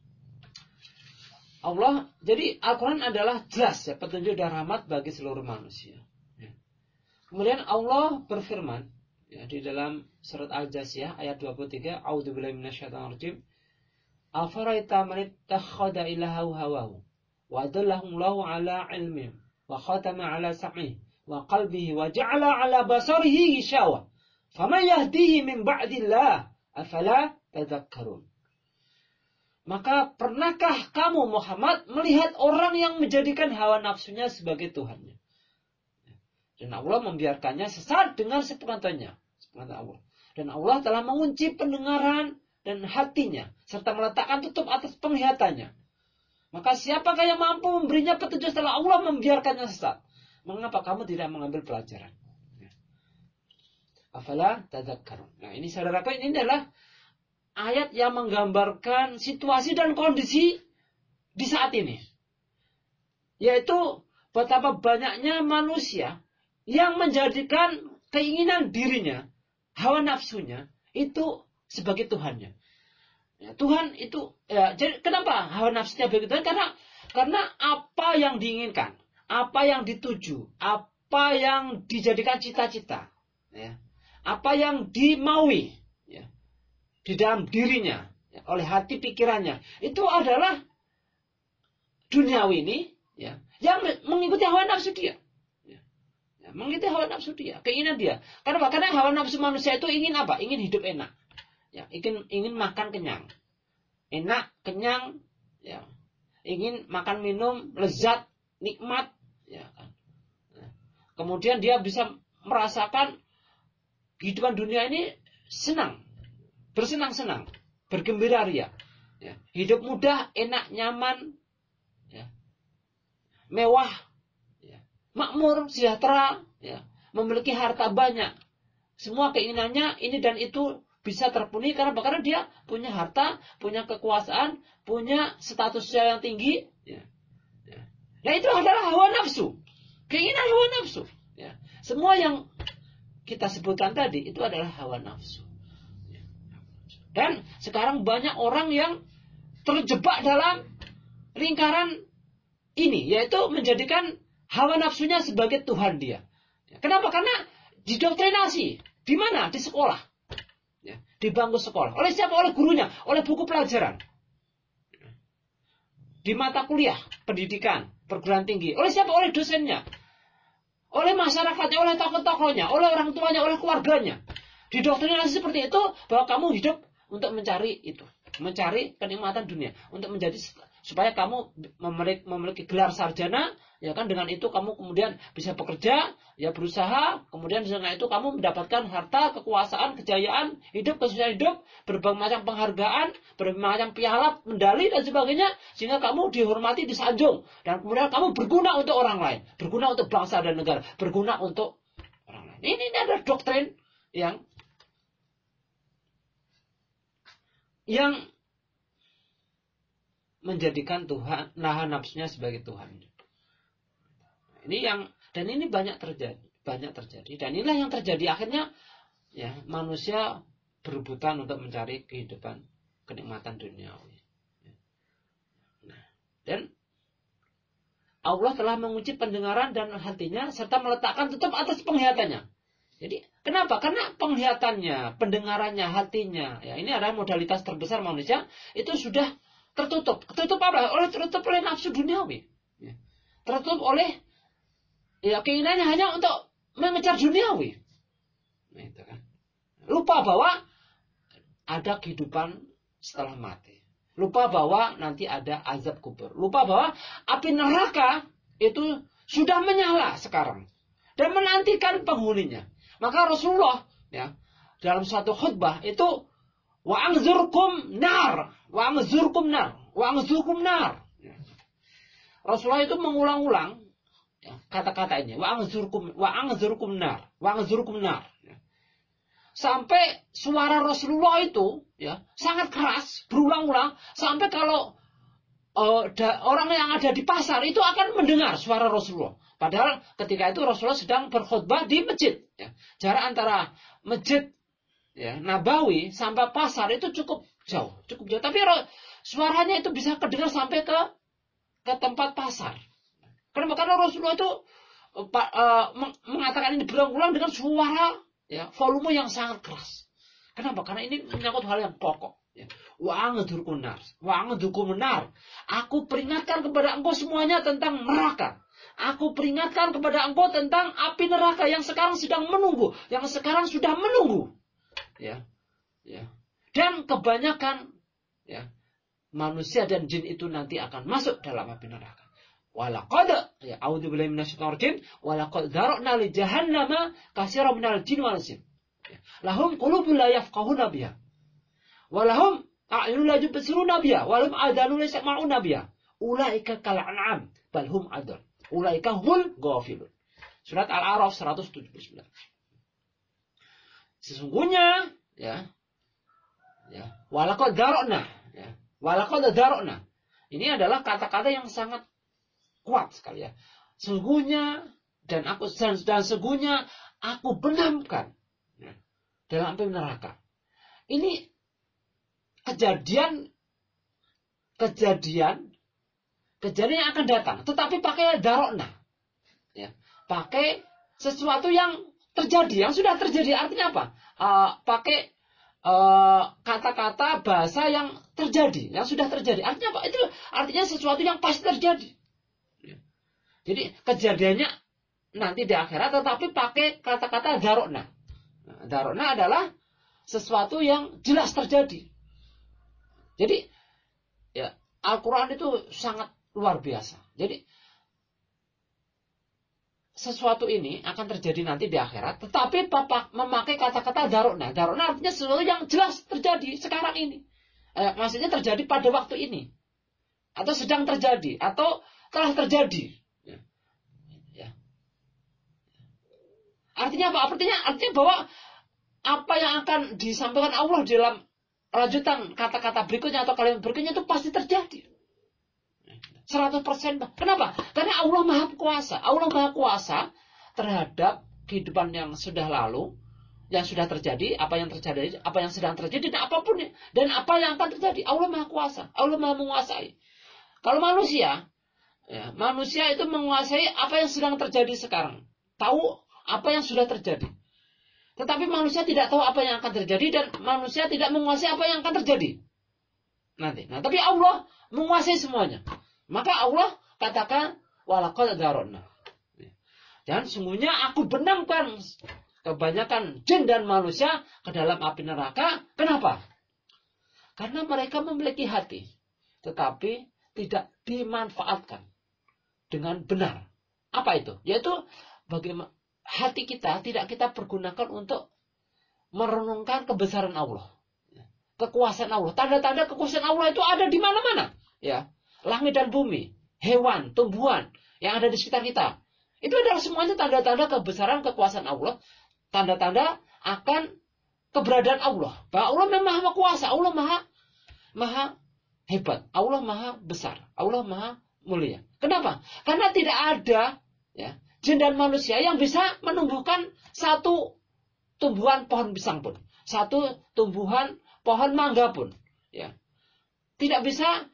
Speaker 1: Allah, jadi Al-Quran adalah jelas ya, petunjuk dan rahmat bagi seluruh manusia. Ya. Kemudian Allah berfirman ya, di dalam surat Al-Jasiyah ayat 23, A'udzubillahi minasyaitonirrajim. Afaraita man ittakhadha ilahahu hawahu wa adallahu Allahu ala ilmin wa khatama ala sam'ihi wa qalbihi wa ja'ala ala basarihi gishawa faman yahdihi min ba'dillah afala tadhakkarun. Maka pernahkah kamu Muhammad melihat orang yang menjadikan hawa nafsunya sebagai Tuhannya? Dan Allah membiarkannya sesat dengan sepengetahuannya. Allah. Dan Allah telah mengunci pendengaran dan hatinya, serta meletakkan tutup atas penglihatannya. Maka siapakah yang mampu memberinya petunjuk setelah Allah membiarkannya sesat? Mengapa kamu tidak mengambil pelajaran? Afala tadzakkarun. Nah ini saudaraku, ini adalah ayat yang menggambarkan situasi dan kondisi di saat ini. Yaitu betapa banyaknya manusia yang menjadikan keinginan dirinya, hawa nafsunya, itu sebagai Tuhannya. Ya, Tuhan itu, ya, jadi kenapa hawa nafsunya begitu? Karena apa yang diinginkan, apa yang dituju, apa yang dijadikan cita-cita, ya, apa yang dimaui ya, di dalam dirinya, ya, oleh hati pikirannya, itu adalah duniawi ini, ya, yang mengikuti hawa nafsu dia. Ya, mengikuti hawa nafsu dia, keinginan dia. Karena hawa nafsu manusia itu ingin apa? Ingin hidup enak. Ya, ingin makan kenyang. Enak, kenyang, ya. Ingin makan minum lezat, nikmat, ya kan. Kemudian dia bisa merasakan kehidupan dunia ini senang, bersenang-senang, bergembira ria. Ya. Hidup mudah, enak, nyaman, ya. Mewah, ya. Makmur, sejahtera, ya. Memiliki harta banyak. Semua keinginannya ini dan itu bisa terpenuhi karena dia punya harta, punya kekuasaan, punya status sosial yang tinggi. Ya. Ya. Nah itu adalah hawa nafsu, keinginan hawa nafsu. Ya. Semua yang kita sebutkan tadi itu adalah hawa nafsu. Ya. Dan sekarang banyak orang yang terjebak dalam lingkaran ini, yaitu menjadikan hawa nafsunya sebagai Tuhan dia. Ya. Kenapa? Karena didoktrinasi. Di mana? Di sekolah. Ya, di bangku sekolah. Oleh siapa? Oleh gurunya, oleh buku pelajaran. Di mata kuliah, pendidikan, perguruan tinggi. Oleh siapa? Oleh dosennya. Oleh masyarakatnya, oleh tokoh-tokohnya, oleh orang tuanya, oleh keluarganya. Didoktrinasi seperti itu, bahwa kamu hidup untuk mencari itu. Mencari kenikmatan dunia. Untuk menjadi, supaya kamu memiliki gelar sarjana, ya kan, dengan itu kamu kemudian bisa bekerja, ya berusaha, kemudian dengan itu kamu mendapatkan harta, kekuasaan, kejayaan, hidup, kesusahan hidup, berbagai macam penghargaan, berbagai macam piala, medali dan sebagainya, sehingga kamu dihormati, disanjung, dan kemudian kamu berguna untuk orang lain, berguna untuk bangsa dan negara, berguna untuk orang lain. Ini adalah doktrin yang menjadikan Tuhan, nahan nafsunya sebagai Tuhan. Ini dan ini banyak terjadi. Dan inilah yang terjadi akhirnya, ya, manusia berebutan untuk mencari kehidupan, kenikmatan duniawi. Nah, dan Allah telah mengunci pendengaran dan hatinya serta meletakkan tutup atas penglihatannya. Jadi kenapa? Karena penglihatannya, pendengarannya, hatinya, ya ini adalah modalitas terbesar manusia, itu sudah tertutup. Tertutup apa? Tertutup oleh nafsu duniawi. Ya. Tertutup oleh, ya, keinginannya hanya untuk mengejar duniawi. Nah, itu kan. Lupa bahwa ada kehidupan setelah mati. Lupa bahwa nanti ada azab kubur. Lupa bahwa api neraka itu sudah menyala sekarang dan menantikan penghuninya. Maka Rasulullah ya dalam suatu khutbah itu wa anzurkum nar, wa anzurkum nar, wa anzurkum nar. Rasulullah itu mengulang-ulang ya, kata-kata ini wa anzurkum nar, wa anzurkum nar. Sampai suara Rasulullah itu ya sangat keras, berulang-ulang sampai kalau orang yang ada di pasar itu akan mendengar suara Rasulullah. Padahal ketika itu Rasulullah sedang berkhutbah di masjid. Ya. Jarak antara masjid ya, Nabawi sampai pasar itu cukup jauh. Tapi suaranya itu bisa kedengar sampai ke tempat pasar. Karena Rasulullah itu mengatakan ini berulang-ulang dengan suara ya, volume yang sangat keras. Kenapa? Karena ini menyangkut hal yang pokok. Ya. Wa anzurkum nar. Aku peringatkan kepada engkau semuanya tentang neraka. Aku peringatkan kepada engkau tentang api neraka yang sekarang sedang menunggu, yang sekarang sudah menunggu. Ya. Ya. Dan kebanyakan ya, manusia dan jin itu nanti akan masuk dalam api neraka. Walaqad ya a'udzubillahi minasyaitonir rajim walaqad dzara'na li jahannama katsiran minal jin wal ins. Lahum qulubun la yafqahuna biha. Walahum a'yunun la yubsiruna biha, walahum adhanun la yasma'una biha. Ulaika kal an'am bal hum adall. Ulaika humul ghafilun. Surat Al-A'raf 179. Sesungguhnya ya walaqad dzara'na ya. Walaqad dzara'na. Ini adalah kata-kata yang sangat kuat sekali ya. Sesungguhnya dan sesungguhnya aku benamkan ya, dalam api neraka. Ini kejadian yang akan datang, tetapi pakai darokna, ya, pakai sesuatu yang terjadi, yang sudah terjadi. Artinya apa? Pakai kata-kata bahasa yang terjadi, yang sudah terjadi. Artinya apa? Itu artinya sesuatu yang pasti terjadi. Ya. Jadi kejadiannya nanti di akhirat, tetapi pakai kata-kata darokna. Nah, darokna adalah sesuatu yang jelas terjadi. Jadi ya Al-Quran itu sangat luar biasa. Jadi sesuatu ini akan terjadi nanti di akhirat, tetapi memakai kata-kata darokna. Darokna artinya sesuatu yang jelas terjadi sekarang ini. Maksudnya terjadi pada waktu ini, atau sedang terjadi, atau telah terjadi. Ya. Artinya apa? Artinya bahwa apa yang akan disampaikan Allah dalam lanjutan kata-kata berikutnya atau kalimat berikutnya itu pasti terjadi. 100%. Kenapa? Karena Allah Maha Kuasa. Allah Maha Kuasa terhadap kehidupan yang sudah lalu, yang sudah terjadi, apa yang terjadi, apa yang sedang terjadi, dan apapun dan apa yang akan terjadi. Allah Maha Kuasa. Allah Maha menguasai. Kalau manusia, ya, manusia itu menguasai apa yang sedang terjadi sekarang. Tahu apa yang sudah terjadi. Tetapi manusia tidak tahu apa yang akan terjadi dan manusia tidak menguasai apa yang akan terjadi nanti. Nah, tapi Allah menguasai semuanya. Maka Allah katakan walaqad dzara'na. Dan sungguhnya aku benamkan kebanyakan jin dan manusia ke dalam api neraka. Kenapa? Karena mereka memiliki hati, tetapi tidak dimanfaatkan dengan benar. Apa itu? Yaitu bagaimana hati kita tidak kita pergunakan untuk merenungkan kebesaran Allah, kekuasaan Allah. Tanda-tanda kekuasaan Allah itu ada di mana-mana, ya. Langit dan bumi, hewan, tumbuhan yang ada di sekitar kita. Itu adalah semuanya tanda-tanda kebesaran kekuasaan Allah, tanda-tanda akan keberadaan Allah. Bahwa Allah memang maha kuasa, Allah maha hebat, Allah maha besar, Allah maha mulia. Kenapa? Karena tidak ada ya jin dan manusia yang bisa menumbuhkan satu tumbuhan pohon pisang pun, satu tumbuhan pohon mangga pun, ya. Tidak bisa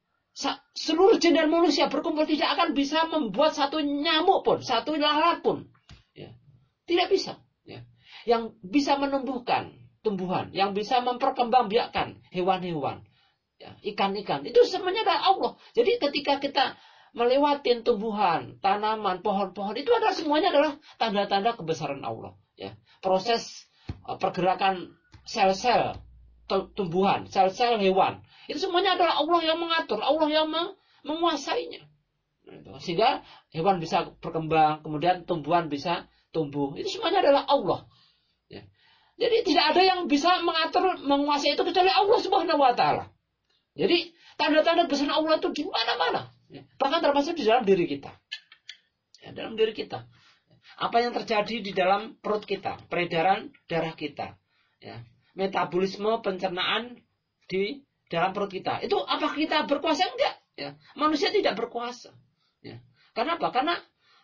Speaker 1: seluruh jin dan manusia berkumpul tidak akan bisa membuat satu nyamuk pun, satu lalat pun, ya. Tidak bisa, ya. Yang bisa menumbuhkan tumbuhan, yang bisa memperkembangbiakkan hewan-hewan, ya, ikan-ikan, itu semuanya adalah Allah. Jadi ketika kita melewatin tumbuhan, tanaman, pohon-pohon, itu adalah semuanya adalah tanda-tanda kebesaran Allah. Ya. Proses pergerakan sel-sel tumbuhan, sel-sel hewan, itu semuanya adalah Allah yang mengatur, Allah yang menguasainya. Sehingga hewan bisa berkembang, kemudian tumbuhan bisa tumbuh. Itu semuanya adalah Allah. Ya. Jadi tidak ada yang bisa mengatur, menguasai itu kecuali Allah Subhanahu wa taala. Jadi tanda-tanda besar Allah itu di mana-mana. Ya. Bahkan termasuk di dalam diri kita. Ya, dalam diri kita. Apa yang terjadi di dalam perut kita, peredaran darah kita. Ya. Metabolisme pencernaan di dalam perut kita. Itu apakah kita berkuasa? Enggak. Ya. Manusia tidak berkuasa. Ya. Kenapa? Karena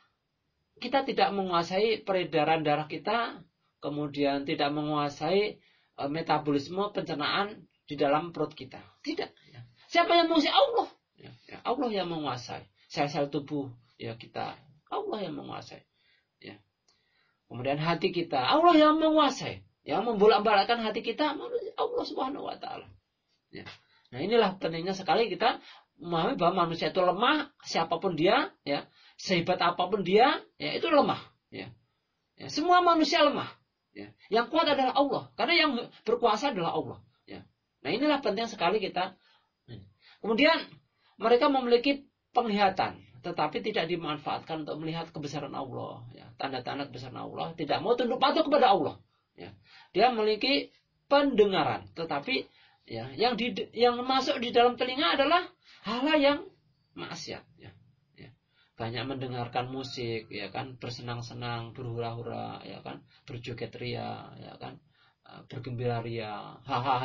Speaker 1: kita tidak menguasai peredaran darah kita, kemudian tidak menguasai metabolisme pencernaan di dalam perut kita. Tidak. Ya. Siapa yang menguasai? Allah. Ya. Ya. Allah yang menguasai sel-sel tubuh ya kita. Allah yang menguasai. Ya. Kemudian hati kita, Allah yang menguasai. Yang membolak-balikkan hati kita, Allah Subhanahu wa taala. Ya. Nah, inilah pentingnya sekali kita memahami bahwa manusia itu lemah, siapapun dia, ya, sehebat apapun dia, ya itu lemah, ya. Ya, semua manusia lemah, ya. Yang kuat adalah Allah, karena yang berkuasa adalah Allah, ya. Nah, inilah penting sekali kita. Kemudian mereka memiliki penglihatan, tetapi tidak dimanfaatkan untuk melihat kebesaran Allah, ya. Tanda-tanda kebesaran Allah, tidak mau tunduk patuh kepada Allah, ya. Dia memiliki pendengaran, tetapi ya, yang masuk di dalam telinga adalah hal yang maksiat, ya. Ya. Banyak mendengarkan musik, ya kan, bersenang-senang, berhura-hura, ya kan, berjoget ria, ya kan, bergembira ria, hahaha.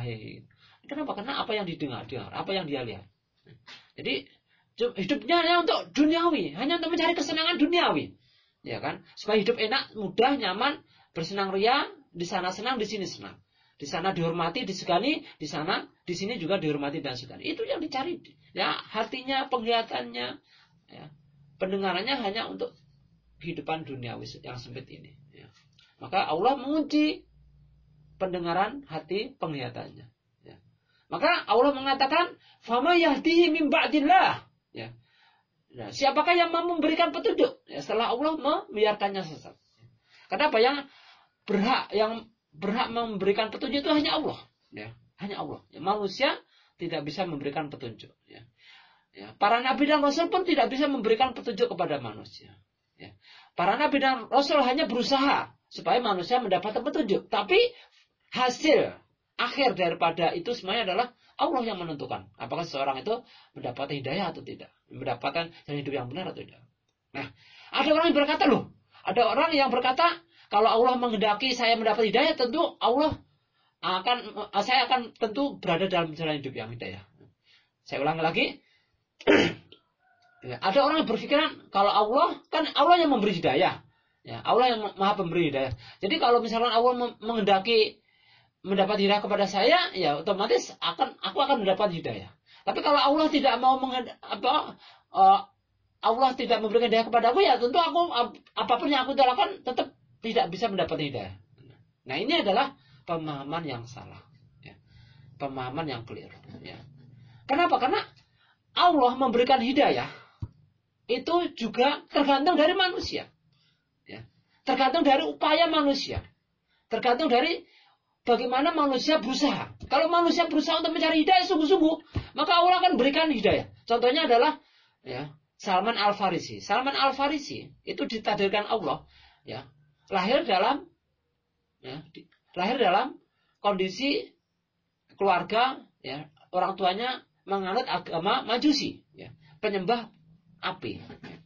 Speaker 1: Kenapa? Karena apa yang didengar, apa yang dia lihat. Jadi hidupnya hanya untuk duniawi, hanya untuk mencari kesenangan duniawi, ya kan, supaya hidup enak, mudah, nyaman, bersenang ria, di sana senang, di sini senang. Di sana dihormati, disegani, di sini juga dihormati dan disegani. Itu yang dicari. Ya, hatinya, penglihatannya, ya, pendengarannya hanya untuk kehidupan duniawi yang sempit ini. Ya. Maka Allah mengunci pendengaran, hati, penglihatannya. Ya. Maka Allah mengatakan, "Fama yahdihi min ba'dillah." Ya. Nah, siapakah yang mau memberikan petunjuk? Ya, setelah Allah membiarkannya sesat. Kenapa? Yang berhak memberikan petunjuk itu hanya Allah, ya, hanya Allah. Ya, manusia tidak bisa memberikan petunjuk. Ya. Ya, para nabi dan rasul pun tidak bisa memberikan petunjuk kepada manusia. Ya. Para nabi dan rasul hanya berusaha supaya manusia mendapatkan petunjuk, tapi hasil akhir daripada itu semuanya adalah Allah yang menentukan apakah seseorang itu mendapat hidayah atau tidak, mendapatkan jalan hidup yang benar atau tidak. Nah, ada orang yang berkata, ada orang yang berkata, kalau Allah menghendaki saya mendapat hidayah, tentu saya akan tentu berada dalam jalan hidup yang hidayah. Saya ulang lagi. Ya, ada orang yang berpikiran kalau Allah yang memberi hidayah. Ya, Allah yang Maha Pemberi hidayah. Jadi kalau misalkan Allah menghendaki mendapat hidayah kepada saya, ya otomatis aku akan mendapat hidayah. Tapi kalau Allah tidak mau Allah tidak memberikan hidayah kepada aku, ya tentu aku apapun yang aku lakukan tetap tidak bisa mendapat hidayah. Nah, ini adalah pemahaman yang salah, ya. Pemahaman yang keliru, ya. Kenapa? Karena Allah memberikan hidayah itu juga tergantung dari manusia, ya. Tergantung dari upaya manusia, tergantung dari bagaimana manusia berusaha. Kalau manusia berusaha untuk mencari hidayah sungguh-sungguh, maka Allah akan berikan hidayah. Contohnya adalah, ya, Salman Al-Farisi. Salman Al-Farisi itu ditakdirkan Allah, ya, lahir dalam kondisi keluarga, ya, orang tuanya menganut agama Majusi, ya, penyembah api,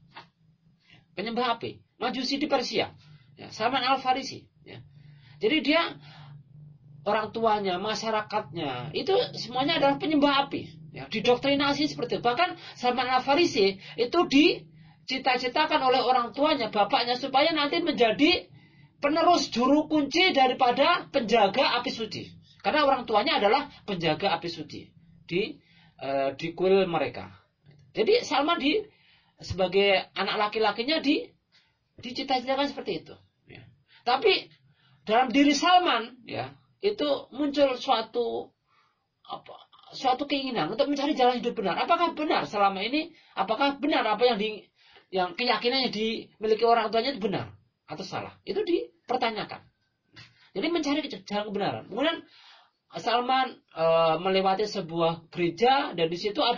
Speaker 1: Majusi di Persia, ya, Salman Al-Farisi, ya. Jadi dia, orang tuanya, masyarakatnya itu semuanya adalah penyembah api, ya, didoktrinasi seperti itu. Bahkan Salman Al-Farisi itu dicita-citakan oleh orang tuanya, bapaknya, supaya nanti menjadi penerus juru kunci daripada penjaga api suci. Karena orang tuanya adalah penjaga api suci di kuil mereka. Jadi Salman sebagai anak laki-lakinya dicita-citakan seperti itu. Ya. Tapi dalam diri Salman, ya, itu muncul suatu keinginan untuk mencari jalan hidup benar. Apakah benar selama ini? Apakah benar apa yang keyakinan yang dimiliki orang tuanya itu benar atau salah? Itu dipertanyakan. Jadi mencari jalan kebenaran. Kemudian Salman melewati sebuah gereja dan di situ ada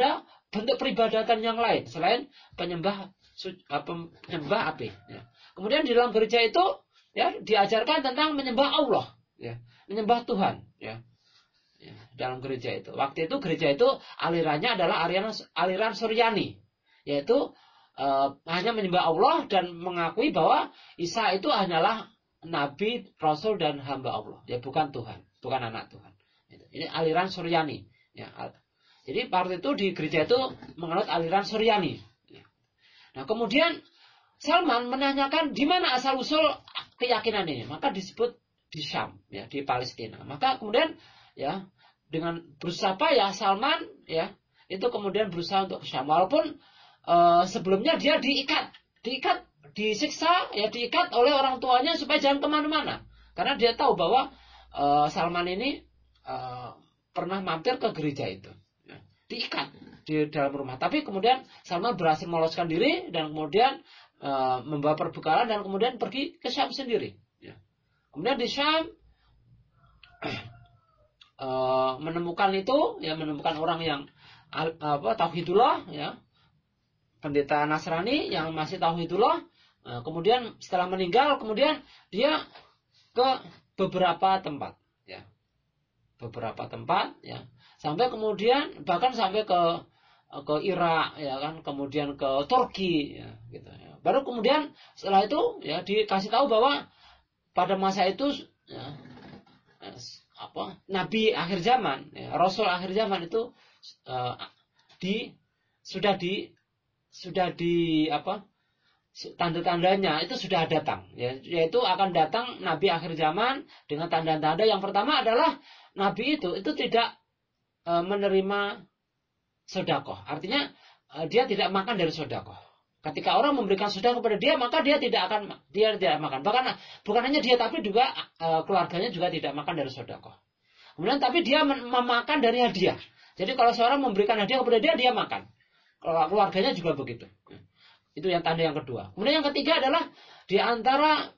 Speaker 1: bentuk peribadatan yang lain selain penyembah api. Ya. Kemudian di dalam gereja itu ya diajarkan tentang menyembah Allah, ya, menyembah Tuhan. Ya. Ya, dalam gereja itu. Waktu itu gereja itu alirannya adalah aliran Suryani, yaitu hanya menyembah Allah dan mengakui bahwa Isa itu hanyalah nabi, rasul dan hamba Allah, ya bukan Tuhan, bukan anak Tuhan. Ini aliran Suryani. Ya. Jadi waktu itu di gereja itu menganut aliran Suryani. Ya. Nah kemudian Salman menanyakan di mana asal usul keyakinan ini, maka disebut di Syam, ya di Palestina. Maka kemudian ya dengan berusaha ya Salman ya itu kemudian berusaha untuk ke Syam, walaupun sebelumnya dia diikat, disiksa, ya diikat oleh orang tuanya supaya jangan kemana-mana, karena dia tahu bahwa Salman ini pernah mampir ke gereja itu, ya, diikat di dalam rumah. Tapi kemudian Salman berhasil meloloskan diri dan kemudian membawa perbekalan dan kemudian pergi ke Syam sendiri. Ya. Kemudian di Syam menemukan orang yang tauhidullah, ya, pendeta Nasrani yang masih tauhidullah. Kemudian setelah meninggal, kemudian dia ke beberapa tempat, ya, sampai kemudian bahkan sampai ke Irak, ya kan, kemudian ke Turki, ya, gitu. Ya. Baru kemudian setelah itu, ya, dikasih tahu bahwa pada masa itu, ya, Nabi akhir zaman, ya, Rasul akhir zaman itu tanda-tandanya itu sudah datang, ya, yaitu akan datang Nabi akhir zaman dengan tanda-tanda. Yang pertama adalah Nabi itu tidak menerima sedekah, artinya dia tidak makan dari sedekah. Ketika orang memberikan sedekah kepada dia, maka dia tidak makan. Bahkan bukan hanya dia, tapi juga keluarganya juga tidak makan dari sedekah. Kemudian tapi dia memakan dari hadiah. Jadi kalau seorang memberikan hadiah kepada dia, dia makan. Keluarganya juga begitu. Itu yang tanda yang kedua. Kemudian yang ketiga adalah di antara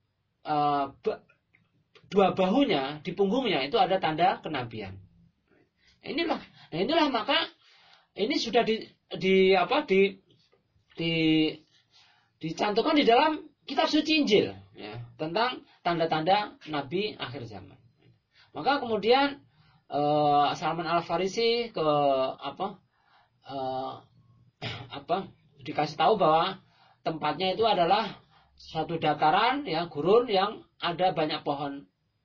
Speaker 1: dua bahunya, di punggungnya itu ada tanda kenabian. Inilah maka ini sudah dicantumkan di dalam kitab suci Injil, ya, tentang tanda-tanda Nabi akhir zaman. Maka kemudian Salman Al-Farisi dikasih tahu bahwa tempatnya itu adalah suatu dataran, ya, gurun yang ada banyak pohon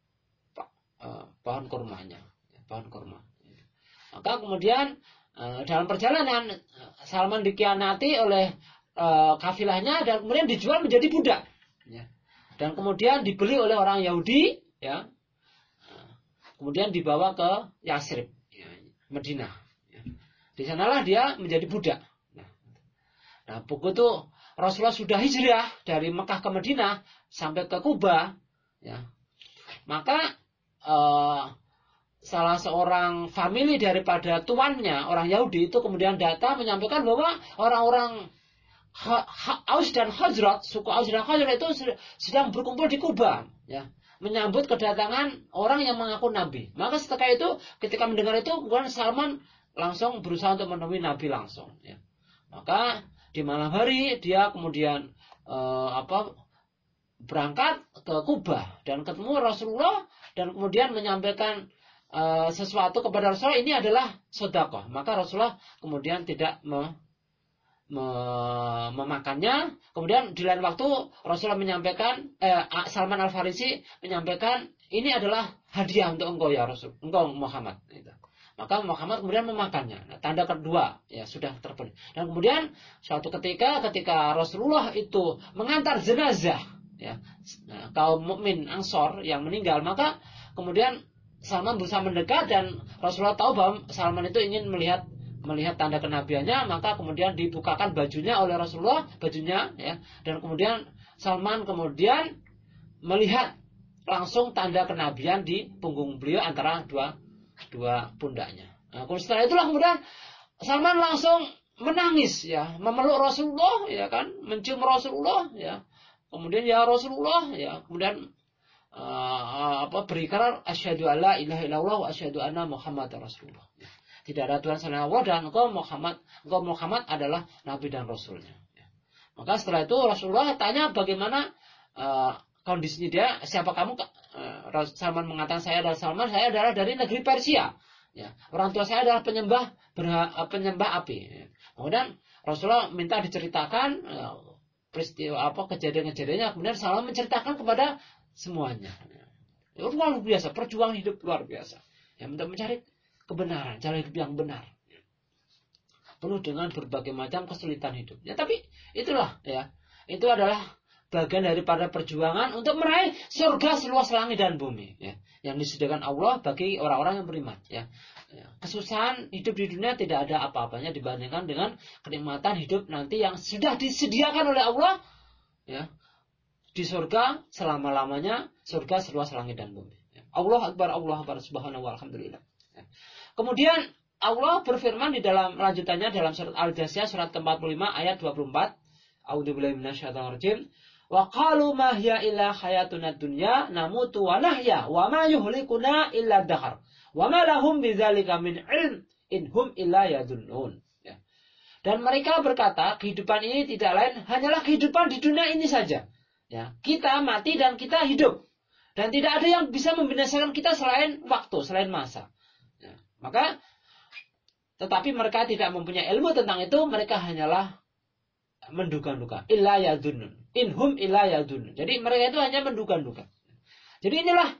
Speaker 1: kurmanya, pohon kurma. Maka kemudian dalam perjalanan Salman dikhianati oleh kafilahnya dan kemudian dijual menjadi budak, ya. Dan kemudian dibeli oleh orang Yahudi, ya. Kemudian dibawa ke Yasrib, ya, Madinah, ya. Di sanalah dia menjadi budak. Nah, begitu Rasulullah sudah hijrah dari Mekah ke Madinah sampai ke Kuba, ya, maka salah seorang famili daripada tuannya, orang Yahudi itu kemudian datang menyampaikan bahwa orang-orang Aus dan Khazraj, suku Aus dan Khazraj itu sedang berkumpul di Kuba, ya, menyambut kedatangan orang yang mengaku Nabi. Maka setelah itu, ketika mendengar itu, kemudian Salman langsung berusaha untuk menemui Nabi langsung, ya. Maka di malam hari dia kemudian berangkat ke Kuba dan ketemu Rasulullah dan kemudian menyampaikan sesuatu kepada Rasulullah, ini adalah sedekah. Maka Rasulullah kemudian tidak memakannya. Kemudian di lain waktu Rasulullah menyampaikan, Salman Al-Farisi menyampaikan, ini adalah hadiah untuk engkau ya Rasul, engkau Muhammad. Gitu. Maka Muhammad kemudian memakannya. Nah, tanda kedua, ya, sudah terpenuhi. Dan kemudian suatu ketika Rasulullah itu mengantar jenazah, ya, kaum mukmin Ansor yang meninggal, maka kemudian Salman berusaha mendekat dan Rasulullah tahu bahwa Salman itu ingin melihat tanda kenabiannya, maka kemudian dibukakan bajunya oleh Rasulullah, bajunya, ya, dan kemudian Salman kemudian melihat langsung tanda kenabian di punggung beliau antara dua pundaknya. Nah, setelah itulah kemudian Salman langsung menangis, ya, memeluk Rasulullah, ya kan, mencium Rasulullah, ya. Kemudian ya Rasulullah, ya, kemudian berikrar asyhadu alla ilaha illallah wa asyhadu anna Muhammadar Rasulullah. Tidak ada Tuhan selain Allah dan engkau Muhammad adalah nabi dan rasulnya. Ya. Maka setelah itu Rasulullah tanya bagaimana kondisinya dia, siapa kamu? Salman mengatakan saya adalah dari negeri Persia. Ya. Orang tua saya adalah penyembah api. Ya. Kemudian Rasulullah minta diceritakan peristiwa kejadian-kejadiannya, kemudian Salman menceritakan kepada semuanya. Ya, luar biasa, perjuangan hidup luar biasa. Ya, untuk mencari kebenaran, cara hidup yang benar. Ya. Penuh dengan berbagai macam kesulitan hidup. Ya, tapi itulah ya. Itu adalah bagian daripada perjuangan untuk meraih surga seluas langit dan bumi, ya, yang disediakan Allah bagi orang-orang yang beriman. Ya. Ya. Kesusahan hidup di dunia tidak ada apa-apanya dibandingkan dengan kenikmatan hidup nanti yang sudah disediakan oleh Allah, ya, di surga selama-lamanya, surga seluas langit dan bumi. Ya. Allah Akbar, subhanahu wa alhamdulillah. Ya. Kemudian Allah berfirman di dalam lanjutannya dalam surat Al-Jasiyah surat ke-45 ayat 24. A'udzubillahi minasyaitonir rajim. Wa qalu ma hiya illa hayatuna dunya namutu wa nahya wa ma yuhlikuna illa dahar. Wa ma lahum bidzalika min ilm in hum illa yadunnun. Ya. Dan mereka berkata, kehidupan ini tidak lain hanyalah kehidupan di dunia ini saja. Ya, kita mati dan kita hidup. Dan tidak ada yang bisa membinasakan kita selain waktu, selain masa. Ya, maka, tetapi mereka tidak mempunyai ilmu tentang itu, mereka hanyalah menduga-duga. Illa yadunnun. Inhum illa yadunnun. Jadi mereka itu hanya menduga-duga. Jadi inilah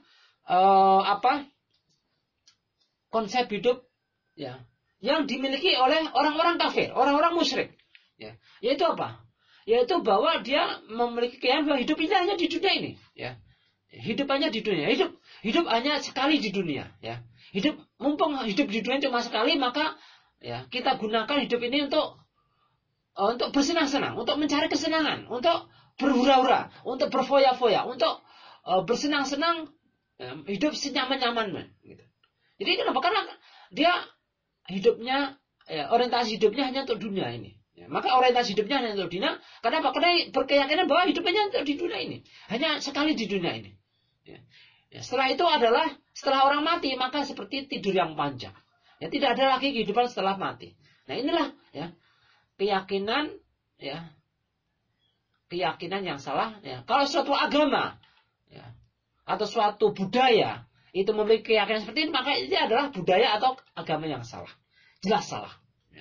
Speaker 1: konsep hidup, ya, yang dimiliki oleh orang-orang kafir, orang-orang musyrik. Ya, yaitu apa? Yaitu bahwa dia memiliki keyakinan bahwa hidup ini hanya di dunia ini, ya. Hidup hanya di dunia, hidup hanya sekali di dunia, ya. Mumpung hidup di dunia cuma sekali, maka ya kita gunakan hidup ini untuk bersenang-senang, untuk mencari kesenangan, untuk berhura-hura, untuk berfoya-foya, untuk bersenang-senang, hidup senyaman-nyaman, gitu. Jadi kenapa? Karena dia hidupnya, ya, orientasi hidupnya hanya untuk dunia ini. Ya, maka orientasi hidupnya hanya untuk dunia. Kenapa? Karena berkeyakinan bahwa hidupnya untuk di dunia ini. Hanya sekali di dunia ini. Ya. Ya, setelah itu adalah, setelah orang mati, maka seperti tidur yang panjang. Ya, tidak ada lagi kehidupan setelah mati. Nah inilah ya keyakinan, ya, keyakinan yang salah. Ya. Kalau suatu agama, ya, atau suatu budaya itu memiliki keyakinan seperti ini, maka ini adalah budaya atau agama yang salah. Jelas salah.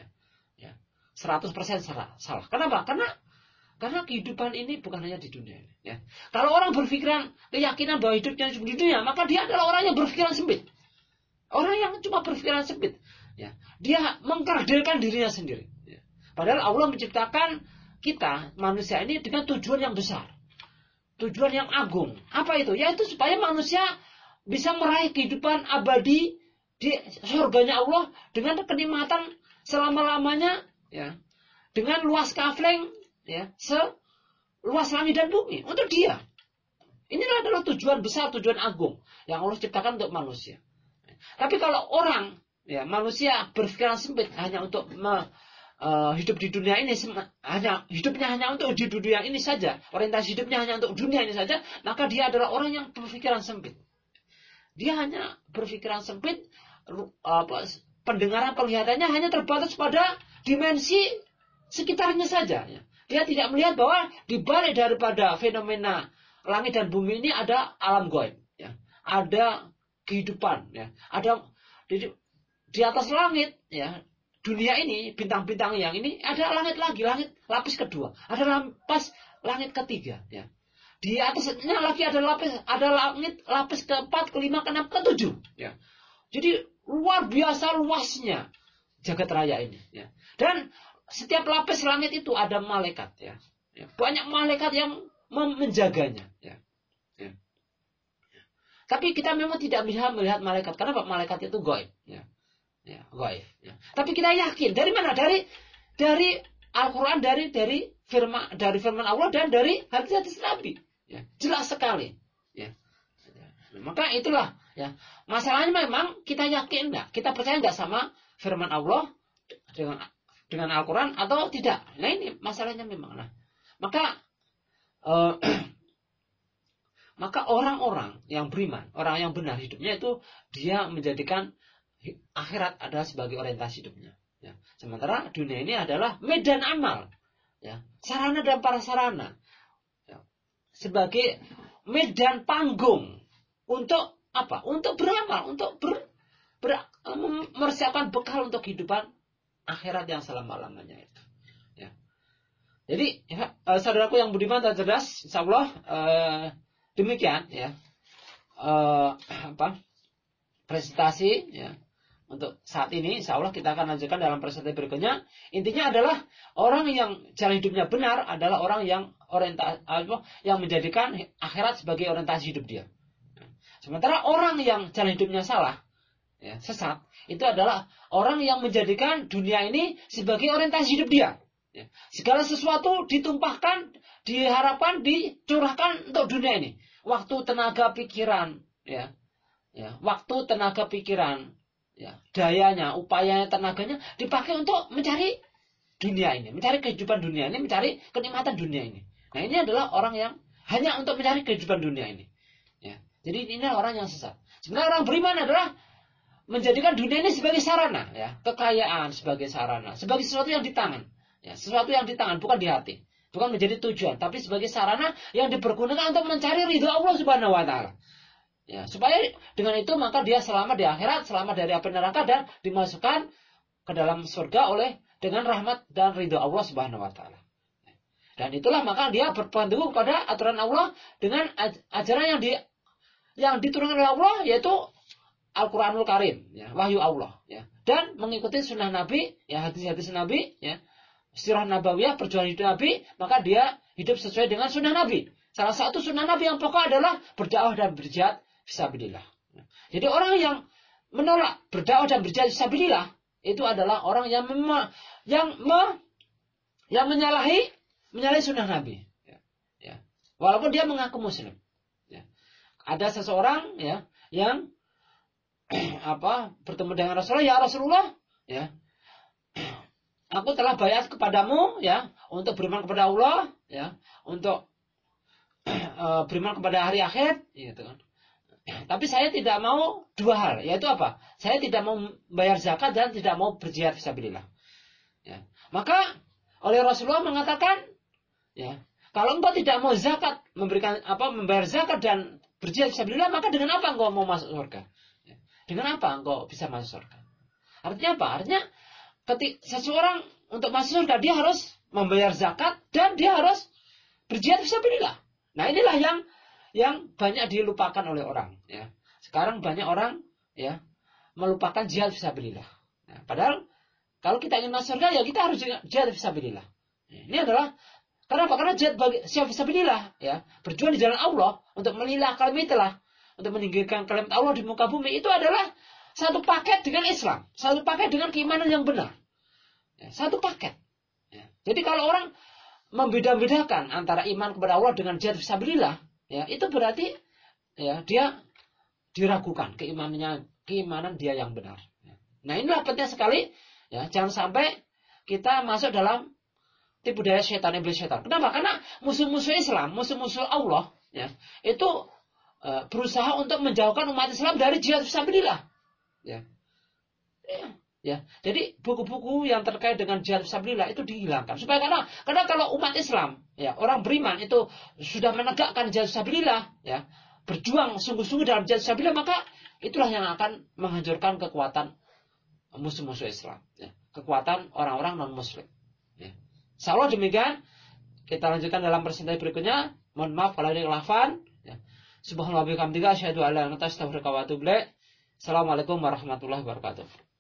Speaker 1: 100% salah. Kenapa? Karena kehidupan ini bukan hanya di dunia ini. Ya. Kalau orang berpikiran keyakinan bahwa hidupnya di dunia, maka dia adalah orang yang berpikiran sempit. Orang yang cuma berpikiran sempit. Ya. Dia mengkerdilkan dirinya sendiri. Ya. Padahal Allah menciptakan kita, manusia ini, dengan tujuan yang besar. Tujuan yang agung. Apa itu? Yaitu supaya manusia bisa meraih kehidupan abadi di surganya Allah dengan kenikmatan selama-lamanya. Ya, dengan luas kafling, ya, seluas langit dan bumi untuk dia. Inilah adalah tujuan besar, tujuan agung yang Allah ciptakan untuk manusia. Tapi kalau orang, ya, manusia berpikiran sempit hanya untuk hidup di dunia ini, hidupnya hanya untuk di dunia ini saja, orientasi hidupnya hanya untuk dunia ini saja, maka dia adalah orang yang berpikiran sempit. Dia hanya berpikiran sempit, pendengaran penglihatannya hanya terbatas pada dimensi sekitarnya saja. Ya. Dia tidak melihat bahwa di balik daripada fenomena langit dan bumi ini ada alam gaib. Ya. Ada kehidupan. Ya. Ada di atas langit, ya, dunia ini, bintang-bintang yang ini, ada langit lagi, langit lapis kedua. Ada langit ketiga. Ya. Di atasnya lagi ada langit lapis keempat, kelima, keenam, ketujuh. Ya. Jadi luar biasa luasnya jagat raya ini. Ya. Dan setiap lapis langit itu ada malaikat. Ya. Ya. Banyak malaikat yang menjaganya. Ya. Ya. Tapi kita memang tidak bisa melihat malaikat. Karena malaikat itu gaib. Ya. Ya, gaib. Ya. Tapi kita yakin. Dari mana? Dari Al-Quran, dari firman Allah dan dari hadis-hadis Nabi. Ya. Jelas sekali. Ya. Maka itulah, ya. Masalahnya memang kita yakin enggak, kita percaya enggak sama firman Allah dengan Al-Quran atau tidak. Nah ini masalahnya memang. Nah, maka orang-orang yang beriman, orang yang benar hidupnya itu dia menjadikan akhirat adalah sebagai orientasi hidupnya. Ya. Sementara dunia ini adalah medan amal, ya, sarana dan prasarana, ya, sebagai medan panggung untuk apa? Untuk beramal, untuk mempersiapkan bekal untuk kehidupan akhirat yang selama-lamanya itu. Ya. Jadi, ya, saudaraku yang budiman dan cerdas, insyaallah demikian, ya, presentasi, ya, untuk saat ini. Insyaallah kita akan lanjutkan dalam presentasi berikutnya. Intinya adalah orang yang jalan hidupnya benar adalah orang yang yang menjadikan akhirat sebagai orientasi hidup dia. Sementara orang yang jalan hidupnya salah, ya, sesat, itu adalah orang yang menjadikan dunia ini sebagai orientasi hidup dia. Ya. Segala sesuatu ditumpahkan, diharapkan, dicurahkan untuk dunia ini. Waktu, tenaga, pikiran, ya, ya, waktu, tenaga, pikiran, ya, dayanya, upayanya, tenaganya dipakai untuk mencari dunia ini, mencari kehidupan dunia ini, mencari kenikmatan dunia ini. Nah, ini adalah orang yang hanya untuk mencari kehidupan dunia ini. Ya. Jadi ini orang yang sesat. Sebenarnya orang beriman adalah menjadikan dunia ini sebagai sarana, ya, kekayaan sebagai sarana, sebagai sesuatu yang di tangan, ya, sesuatu yang di tangan, bukan di hati, bukan menjadi tujuan, tapi sebagai sarana yang dipergunakan untuk mencari ridha Allah Subhanahu Wa Taala. Ya, supaya dengan itu maka dia selamat di akhirat, selamat dari api neraka dan dimasukkan ke dalam surga dengan rahmat dan ridha Allah Subhanahu Wa Taala. Dan itulah maka dia berpegang teguh kepada aturan Allah dengan ajaran yang diturunkan oleh Allah, yaitu Al-Quranul Karim, ya, wahyu Allah, ya, dan mengikuti sunnah Nabi, ya, hadis-hadis Nabi, ya, sirah nabawiyah, perjuangan hidup Nabi, maka dia hidup sesuai dengan sunnah Nabi. Salah satu sunnah Nabi yang pokok adalah berdakwah dan berjihad fisabilillah. Jadi orang yang menolak berdakwah dan berjihad fisabilillah itu adalah orang yang menyalahi sunnah Nabi. Ya. Ya. Walaupun dia mengaku Muslim. Ya. Ada seseorang, ya, yang bertemu dengan Rasulullah, ya Rasulullah, ya, aku telah bayat kepadamu, ya, untuk beriman kepada Allah, ya, untuk beriman kepada hari akhir, gitu kan. Tapi saya tidak mau dua hal, yaitu apa? Saya tidak mau bayar zakat dan tidak mau berjihad fisabilillah. Ya. Maka oleh Rasulullah mengatakan, ya, kalau engkau tidak mau zakat, membayar zakat dan berjihad fisabilillah, maka dengan apa engkau mau masuk surga? Ya. Dengan apa engkau bisa masuk surga? Artinya apa? Artinya seseorang untuk masuk surga dia harus membayar zakat dan dia harus berjihad fisabilillah. Nah, inilah yang banyak dilupakan oleh orang, ya. Sekarang banyak orang, ya, melupakan jihad fisabilillah. Nah, padahal kalau kita ingin masuk surga, ya kita harus jihad fisabilillah. Ini adalah kenapa? Karena jihad fisabilillah, ya, berjuang di jalan Allah untuk melilah kalimatillah, untuk meninggikan kalimat Allah di muka bumi, itu adalah satu paket dengan Islam, satu paket dengan keimanan yang benar, ya, satu paket. Ya. Jadi kalau orang membeda-bedakan antara iman kepada Allah dengan jihad fisabilillah, ya, itu berarti, ya, dia diragukan keimanan dia yang benar. Ya. Nah, inilah penting sekali, ya, jangan sampai kita masuk dalam tipu daya setan, iblis setan. Kenapa? Karena musuh-musuh Islam, musuh-musuh Allah, ya, itu berusaha untuk menjauhkan umat Islam dari jihad fisabilillah. Ya. Ya. Ya. Jadi buku-buku yang terkait dengan jihad fisabilillah itu dihilangkan. Supaya karena kalau umat Islam, ya, orang beriman itu sudah menegakkan jihad fisabilillah, ya, berjuang sungguh-sungguh dalam jihad fisabilillah, maka itulah yang akan menghancurkan kekuatan musuh-musuh Islam, ya, kekuatan orang-orang non-muslim. Ya. Insyaallah demikian. Kita lanjutkan dalam presentasi berikutnya. Mohon maaf kalau ada kelafan. Ya. Subhanallah bihamdika asyhadu an la ilaha illa anta astaghfiruka wa atubu ilaik. Assalamualaikum warahmatullahi wabarakatuh.